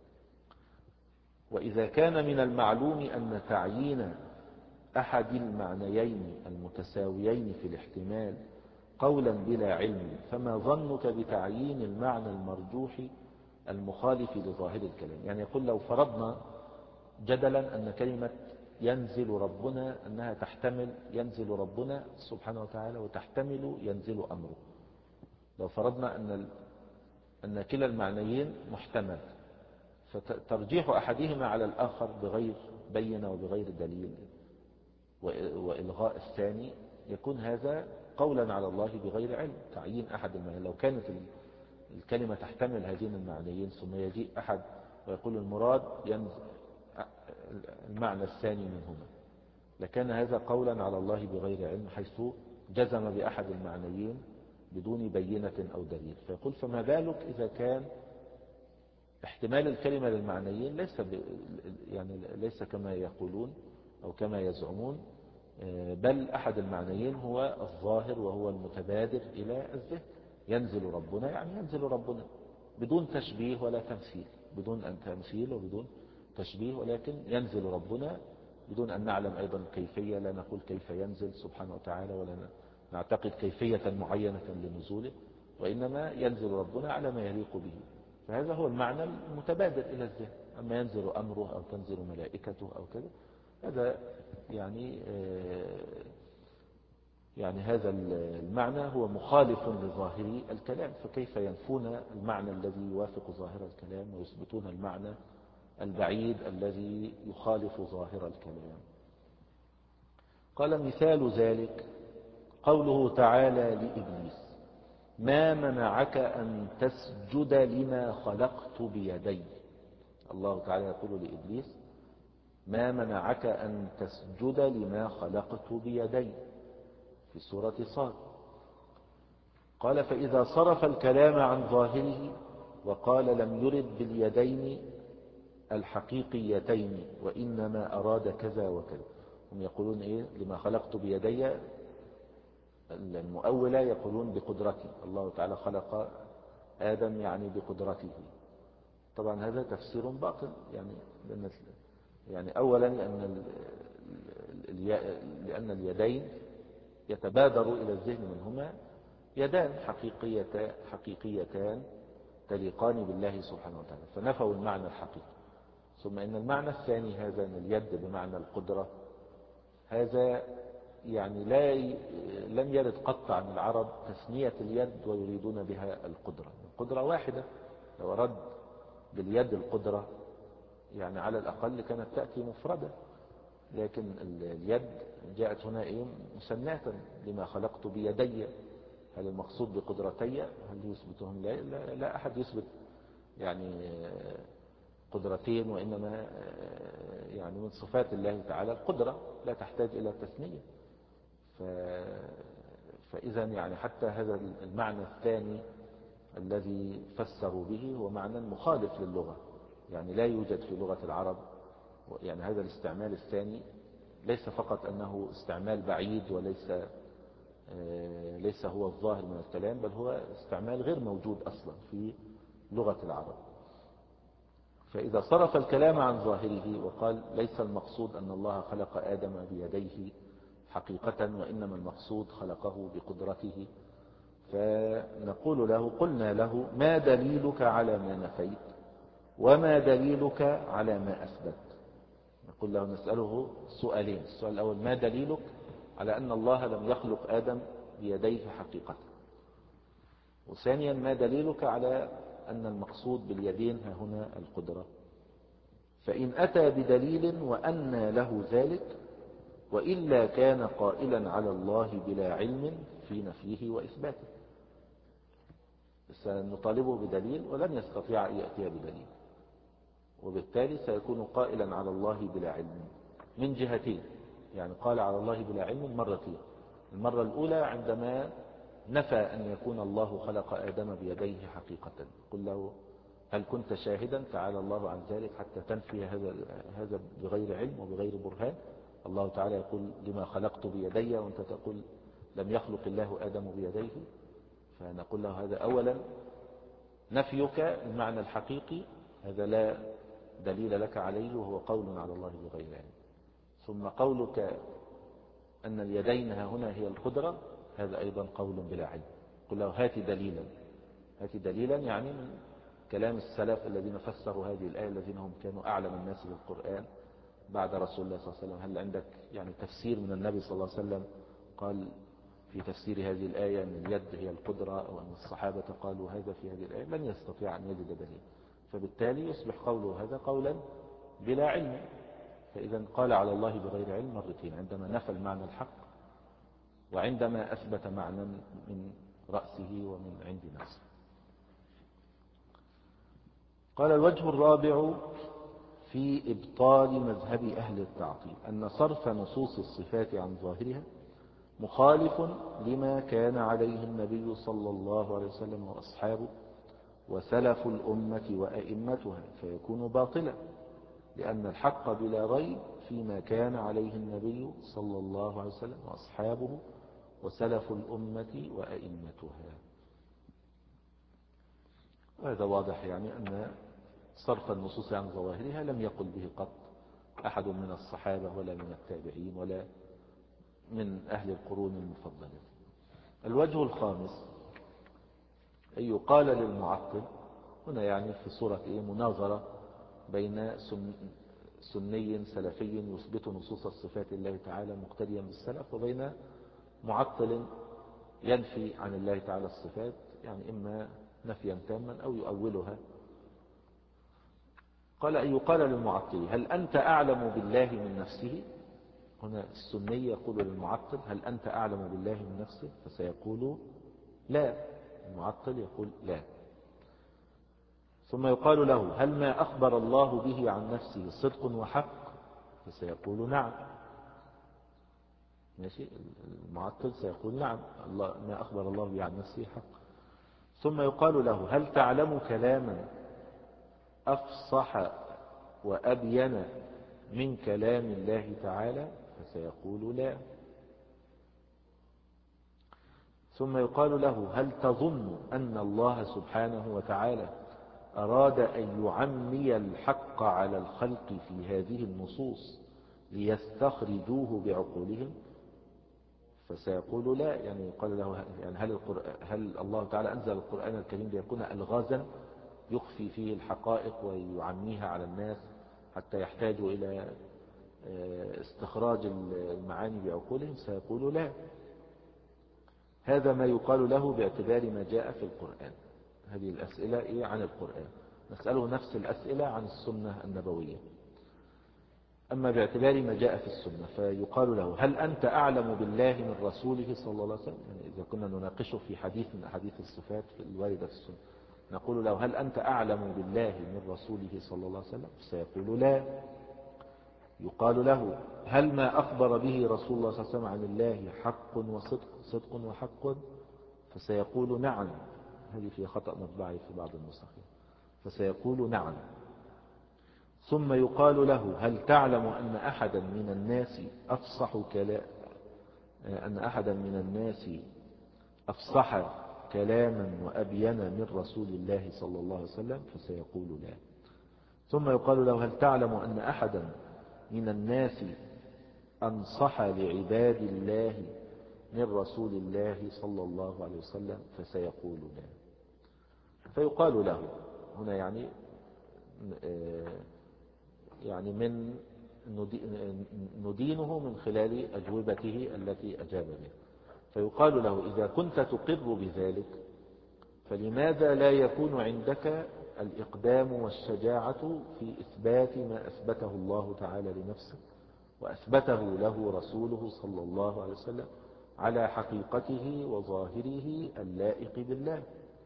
A: وإذا كان من المعلوم أن تعيين أحد المعنيين المتساويين في الاحتمال قولا بلا علم، فما ظنك بتعيين المعنى المرجوح المخالف لظاهر الكلام؟ يعني يقول لو فرضنا جدلا أن كلمة ينزل ربنا أنها تحتمل ينزل ربنا سبحانه وتعالى وتحتمل ينزل أمره، لو فرضنا أن أن كلا المعنيين محتمل، فترجيح أحدهما على الآخر بغير بينة وبغير دليل وإلغاء الثاني يكون هذا قولا على الله بغير علم. تعيين أحد المعنيين، لو كانت الكلمة تحتمل هذين المعنيين ثم يجيء أحد ويقول المراد ينزل المعنى الثاني منهما، لكان هذا قولا على الله بغير علم، حيث جزم بأحد المعنيين بدون بينة أو دليل. فيقول فما بالك إذا كان احتمال الكلمة للمعنيين ليس ب... يعني ليس كما يقولون أو كما يزعمون، بل أحد المعنيين هو الظاهر وهو المتبادر إلى الذهن. ينزل ربنا يعني ينزل ربنا بدون تشبيه ولا تمثيل، بدون أن تمثيل وبدون تشبيه، ولكن ينزل ربنا بدون أن نعلم أيضا الكيفية، لا نقول كيف ينزل سبحانه وتعالى ولا نعتقد كيفية معينة لنزوله، وإنما ينزل ربنا على ما يليق به. فهذا هو المعنى المتبادر إلى الذهن. أما ينزل أمره أو تنزل ملائكته أو كذا، هذا يعني يعني هذا المعنى هو مخالف لظاهر الكلام، فكيف ينفون المعنى الذي يوافق ظاهر الكلام ويثبتون المعنى البعيد الذي يخالف ظاهر الكلام؟ قال مثال ذلك قوله تعالى لإبليس: ما منعك أن تسجد لما خلقت بيدي. الله تعالى يقول لإبليس: ما منعك أن تسجد لما خلقت بيدي في سورة صاد. قال: فإذا صرف الكلام عن ظاهره وقال لم يرد باليدين الحقيقيتين وإنما أراد كذا وكذا، هم يقولون إيه لما خلقت بيدي؟ المؤولة يقولون بقدرتي، الله تعالى خلق آدم يعني بقدرته. طبعا هذا تفسير باطل، يعني لأن يعني أولا لأن لأن اليدين يتبادر إلى الذهن منهما يدان حقيقيتان حقيقيتان تليقان بالله سبحانه وتعالى، فنفوا المعنى الحقيقي. ثم إن المعنى الثاني هذا من اليد بمعنى القدرة، هذا يعني لا ي... لم يرد قط عن العرب تثنية اليد ويريدون بها القدرة. القدرة واحدة، لو أراد باليد القدرة يعني على الأقل كانت تأتي مفردة، لكن اليد جاءت هنا إيه مثناة، لما خلقت بيدي. هل المقصود بقدرتي؟ هل يثبتهم؟ لا, لا, لا أحد يثبت يعني قدرتين، وإنما يعني من صفات الله تعالى القدرة لا تحتاج إلى تثنية. ف... فإذا يعني حتى هذا المعنى الثاني الذي فسروا به هو معنى مخالف للغة، يعني لا يوجد في لغة العرب. يعني هذا الاستعمال الثاني ليس فقط أنه استعمال بعيد وليس ليس هو الظاهر من الكلام، بل هو استعمال غير موجود أصلا في لغة العرب. فإذا صرف الكلام عن ظاهره وقال ليس المقصود أن الله خلق آدم بيديه حقيقة، وإنما المقصود خلقه بقدرته، فنقول له قلنا له ما دليلك على ما نفيت وما دليلك على ما أثبت. نقول له نسأله سؤالين: السؤال الأول ما دليلك على أن الله لم يخلق آدم بيديه حقيقة، وثانيا ما دليلك على أن المقصود باليدين ها هنا القدرة. فإن أتى بدليل وأنى له ذلك، وإلا كان قائلا على الله بلا علم في نفيه وإثباته. سنطالبه بدليل ولن يستطيع أن يأتي بدليل، وبالتالي سيكون قائلا على الله بلا علم من جهتين. يعني قال على الله بلا علم مرتين: المرة الأولى عندما نفى أن يكون الله خلق آدم بيديه حقيقة، قل له هل كنت شاهدا؟ تعالى الله عن ذلك حتى تنفي هذا هذا بغير علم وبغير برهان. الله تعالى يقول لما خلقت بيدي، وانت تقول لم يخلق الله آدم بيديه. فنقول له هذا أولا نفيك المعنى الحقيقي، هذا لا دليل لك عليه، وهو قول على الله بغير علم. ثم قولك أن اليدين هنا هي القدرة، هذا أيضا قول بلا علم. قل له هات دليلا، هات دليلا يعني من كلام السلف الذين فسروا هذه الآية، الذين هم كانوا أعلم الناس بالقرآن بعد رسول الله صلى الله عليه وسلم. هل عندك يعني تفسير من النبي صلى الله عليه وسلم قال في تفسير هذه الآية أن اليد هي القدرة، أو أن الصحابة قالوا هذا في هذه الآية؟ لن يستطيع أن يجد دليل، فبالتالي يصبح قوله هذا قولا بلا علم. فإذا قال على الله بغير علم مرتين: عندما نفى المعنى الحق، وعندما أثبت معنى من رأسه ومن عند نفسه. قال الوجه الرابع في إبطال مذهب أهل التعطيل أن صرف نصوص الصفات عن ظاهرها مخالف لما كان عليه النبي صلى الله عليه وسلم وأصحابه وسلف الأمة وأئمتها، فيكون باطلا، لأن الحق بلا ريب فيما كان عليه النبي صلى الله عليه وسلم وأصحابه وسلف الأمة وأئمتها. هذا واضح يعني أن صرف النصوص عن ظواهرها لم يقل به قط أحد من الصحابة ولا من التابعين ولا من أهل القرون المفضلة. الوجه الخامس أن يقال للمعطل هنا، يعني في صورة مناظرة بين سني سلفي يثبت نصوص الصفات الله تعالى مقتديا بالسلف، وبين معطل ينفي عن الله تعالى الصفات، يعني إما نفيا تاما أو يؤولها. قال أن يقال للمعطل هل أنت أعلم بالله من نفسه؟ هنا السني يقول للمعطل هل أنت أعلم بالله من نفسه؟ فسيقول لا. المعطل يقول لا. ثم يقال له هل ما أخبر الله به عن نفسه صدق وحق؟ فسيقول نعم. ماشي، المعطل سيقول نعم، الله ما أخبر الله به عن نفسه حق. ثم يقال له هل تعلم كلاما أفصح وأبين من كلام الله تعالى؟ فسيقول لا. ثم يقال له هل تظن أن الله سبحانه وتعالى أراد أن يعمي الحق على الخلق في هذه النصوص ليستخرجوه بعقولهم؟ فسيقول لا. يعني يقال له يعني هل, هل الله تعالى أنزل القرآن الكريم ليكون ألغازا يخفي فيه الحقائق ويعميها على الناس حتى يحتاجوا إلى استخراج المعاني بعقولهم سيقولوا لا. هذا ما يقال له باعتبار ما جاء في القرآن. هذه الأسئلة إيه عن القرآن، نسأله نفس الأسئلة عن السنة النبوية. أما باعتبار ما جاء في السنة فيقال له هل أنت أعلم بالله من رسوله صلى الله عليه وسلم؟ يعني إذا كنا نناقشه في حديث من أحاديث الصفات الواردة في السنة نقول له هل أنت أعلم بالله من رسوله صلى الله عليه وسلم؟ سيقول لا. يقال له هل ما أخبر به رسول الله صلى الله عليه وسلم عن الله حق وصدق صدق وحق؟ فسيقول نعم. هذه في خطأ مطبعي في بعض النسخ، فسيقول نعم. ثم يقال له هل تعلم أن أحدا من الناس أفصح كلام أن أحدا من الناس أفصح كلاما وأبين من رسول الله صلى الله عليه وسلم؟ فسيقول لا. ثم يقال له هل تعلم أن أحدا من الناس أنصح لعباد الله من رسول الله صلى الله عليه وسلم؟ فسيقول لا. فيقال له هنا يعني يعني من ندينه من خلال أجوبته التي أجاب بها. فيقال له إذا كنت تقر بذلك فلماذا لا يكون عندك الإقدام والشجاعة في إثبات ما أثبته الله تعالى لنفسه وأثبته له رسوله صلى الله عليه وسلم على حقيقته وظاهره اللائق بالله؟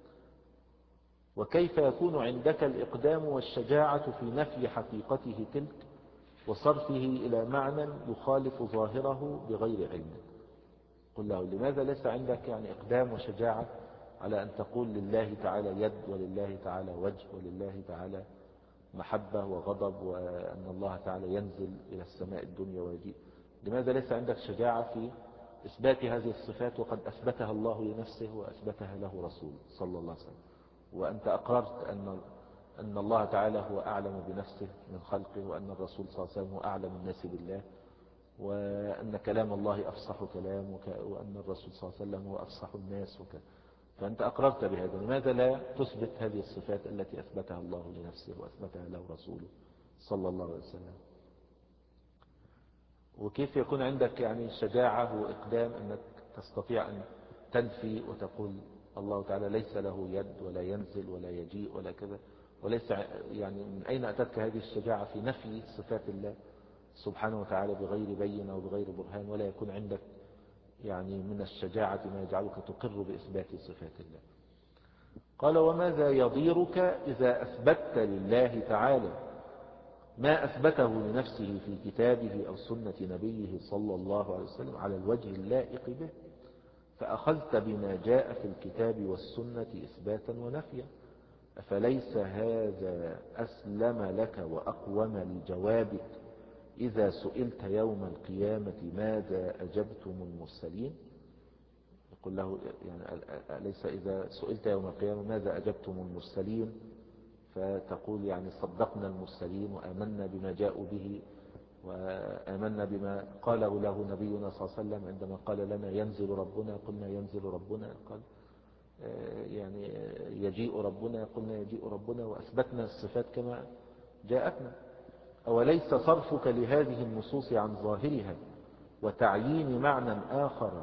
A: وكيف يكون عندك الإقدام والشجاعة في نفي حقيقته تلك وصرفه إلى معنى يخالف ظاهره بغير علم؟ قل له لماذا ليس عندك يعني إقدام وشجاعة على أن تقول لله تعالى يد ولله تعالى وجه ولله تعالى محبة وغضب وأن الله تعالى ينزل إلى السماء الدنيا ويجيء؟ لماذا ليس عندك شجاعة في إثبات هذه الصفات وقد أثبتها الله لنفسه وأثبتها له رسول صلى الله عليه وسلم، وأنت أقررت أن أن الله تعالى هو أعلم بنفسه من خلقه وأن الرسول صلى الله عليه وسلم هو أعلم الناس بالله وأن كلام الله أفصح كلام وأن الرسول صلى الله عليه وسلم هو أفصح الناس وكذا، فأنت أقررت بهذا. لماذا لا تثبت هذه الصفات التي أثبتها الله لنفسه وأثبتها له رسوله صلى الله عليه وسلم؟ وكيف يكون عندك يعني شجاعة وإقدام أنك تستطيع أن تنفي وتقول الله تعالى ليس له يد ولا ينزل ولا يجيء ولا كذا، وليس يعني من أين أتتك هذه الشجاعة في نفي صفات الله سبحانه وتعالى بغير بينة وبغير برهان، ولا يكون عندك يعني من الشجاعة ما يجعلك تقر بإثبات صفات الله؟ قال وماذا يضيرك إذا أثبتت لله تعالى ما أثبته لنفسه في كتابه أو سنة نبيه صلى الله عليه وسلم على الوجه اللائق به، فأخذت بما جاء في الكتاب والسنة إثباتا ونفيا؟ أفليس هذا أسلم لك وأقوم لجوابك إذا سئلت يوم القيامة ماذا أجبتم المرسلين؟ يقول له يعني أليس إذا سئلت يوم القيامة ماذا أجبتم المرسلين فتقول يعني صدقنا المرسلين وآمنا بما جاءوا به وآمنا بما قاله له نبينا صلى الله عليه وسلم عندما قال لنا ينزل ربنا قلنا ينزل ربنا، قال يعني يجيء ربنا قلنا يجيء ربنا، وأثبتنا الصفات كما جاءتنا. أوليس صرفك لهذه النصوص عن ظاهرها وتعيين معنى آخر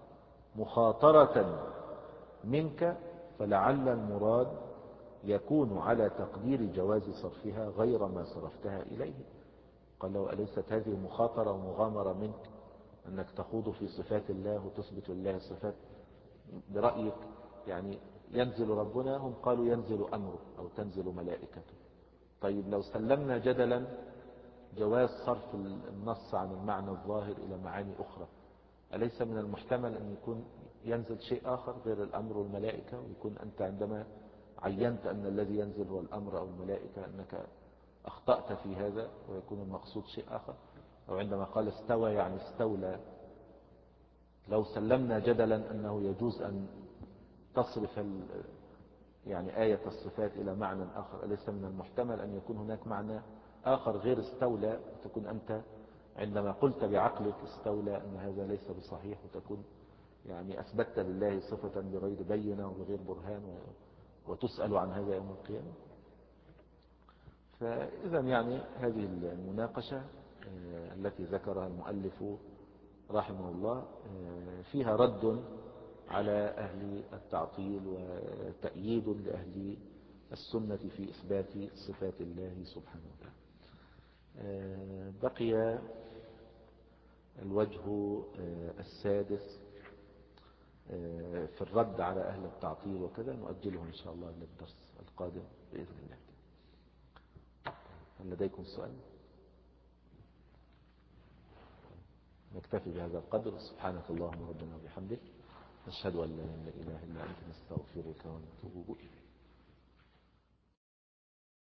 A: مخاطرة منك؟ فلعل المراد يكون على تقدير جواز صرفها غير ما صرفتها إليه. قال له أليست هذه مخاطرة ومغامرة منك أنك تخوض في صفات الله وتثبت لله الصفات برأيك؟ يعني ينزل ربنا، هم قالوا ينزل أمره أو تنزل ملائكته. طيب لو سلمنا جدلا جواز صرف النص عن المعنى الظاهر إلى معاني أخرى، أليس من المحتمل أن يكون ينزل شيء آخر غير الأمر والملائكة، ويكون أنت عندما عينت أن الذي ينزل هو الأمر أو الملائكة أنك أخطأت في هذا ويكون المقصود شيء آخر؟ أو عندما قال استوى يعني استولى، لو سلمنا جدلا أنه يجوز أن تصرف يعني آية الصفات إلى معنى آخر، أليس من المحتمل أن يكون هناك معنى آخر غير استولى، وتكون أنت عندما قلت بعقلك استولى أن هذا ليس بصحيح، وتكون يعني أثبتت لله صفة بغير بينة وبغير برهان وتسأل عن هذا يوم القيامة؟ فإذا يعني هذه المناقشة التي ذكرها المؤلف رحمه الله فيها رد على أهل التعطيل وتأييد لأهل السنة في إثبات صفات الله سبحانه وتعالى. بقي الوجه السادس في الرد على أهل التعطيل وكذا، نؤجله إن شاء الله للدرس القادم بإذن الله. هل لديكم سؤال؟ نكتفي بهذا القدر. سبحانك اللهم ربنا وبحمدك، نشهد أن لا إله إلا أنت، نستغفرك ونتوب إليك.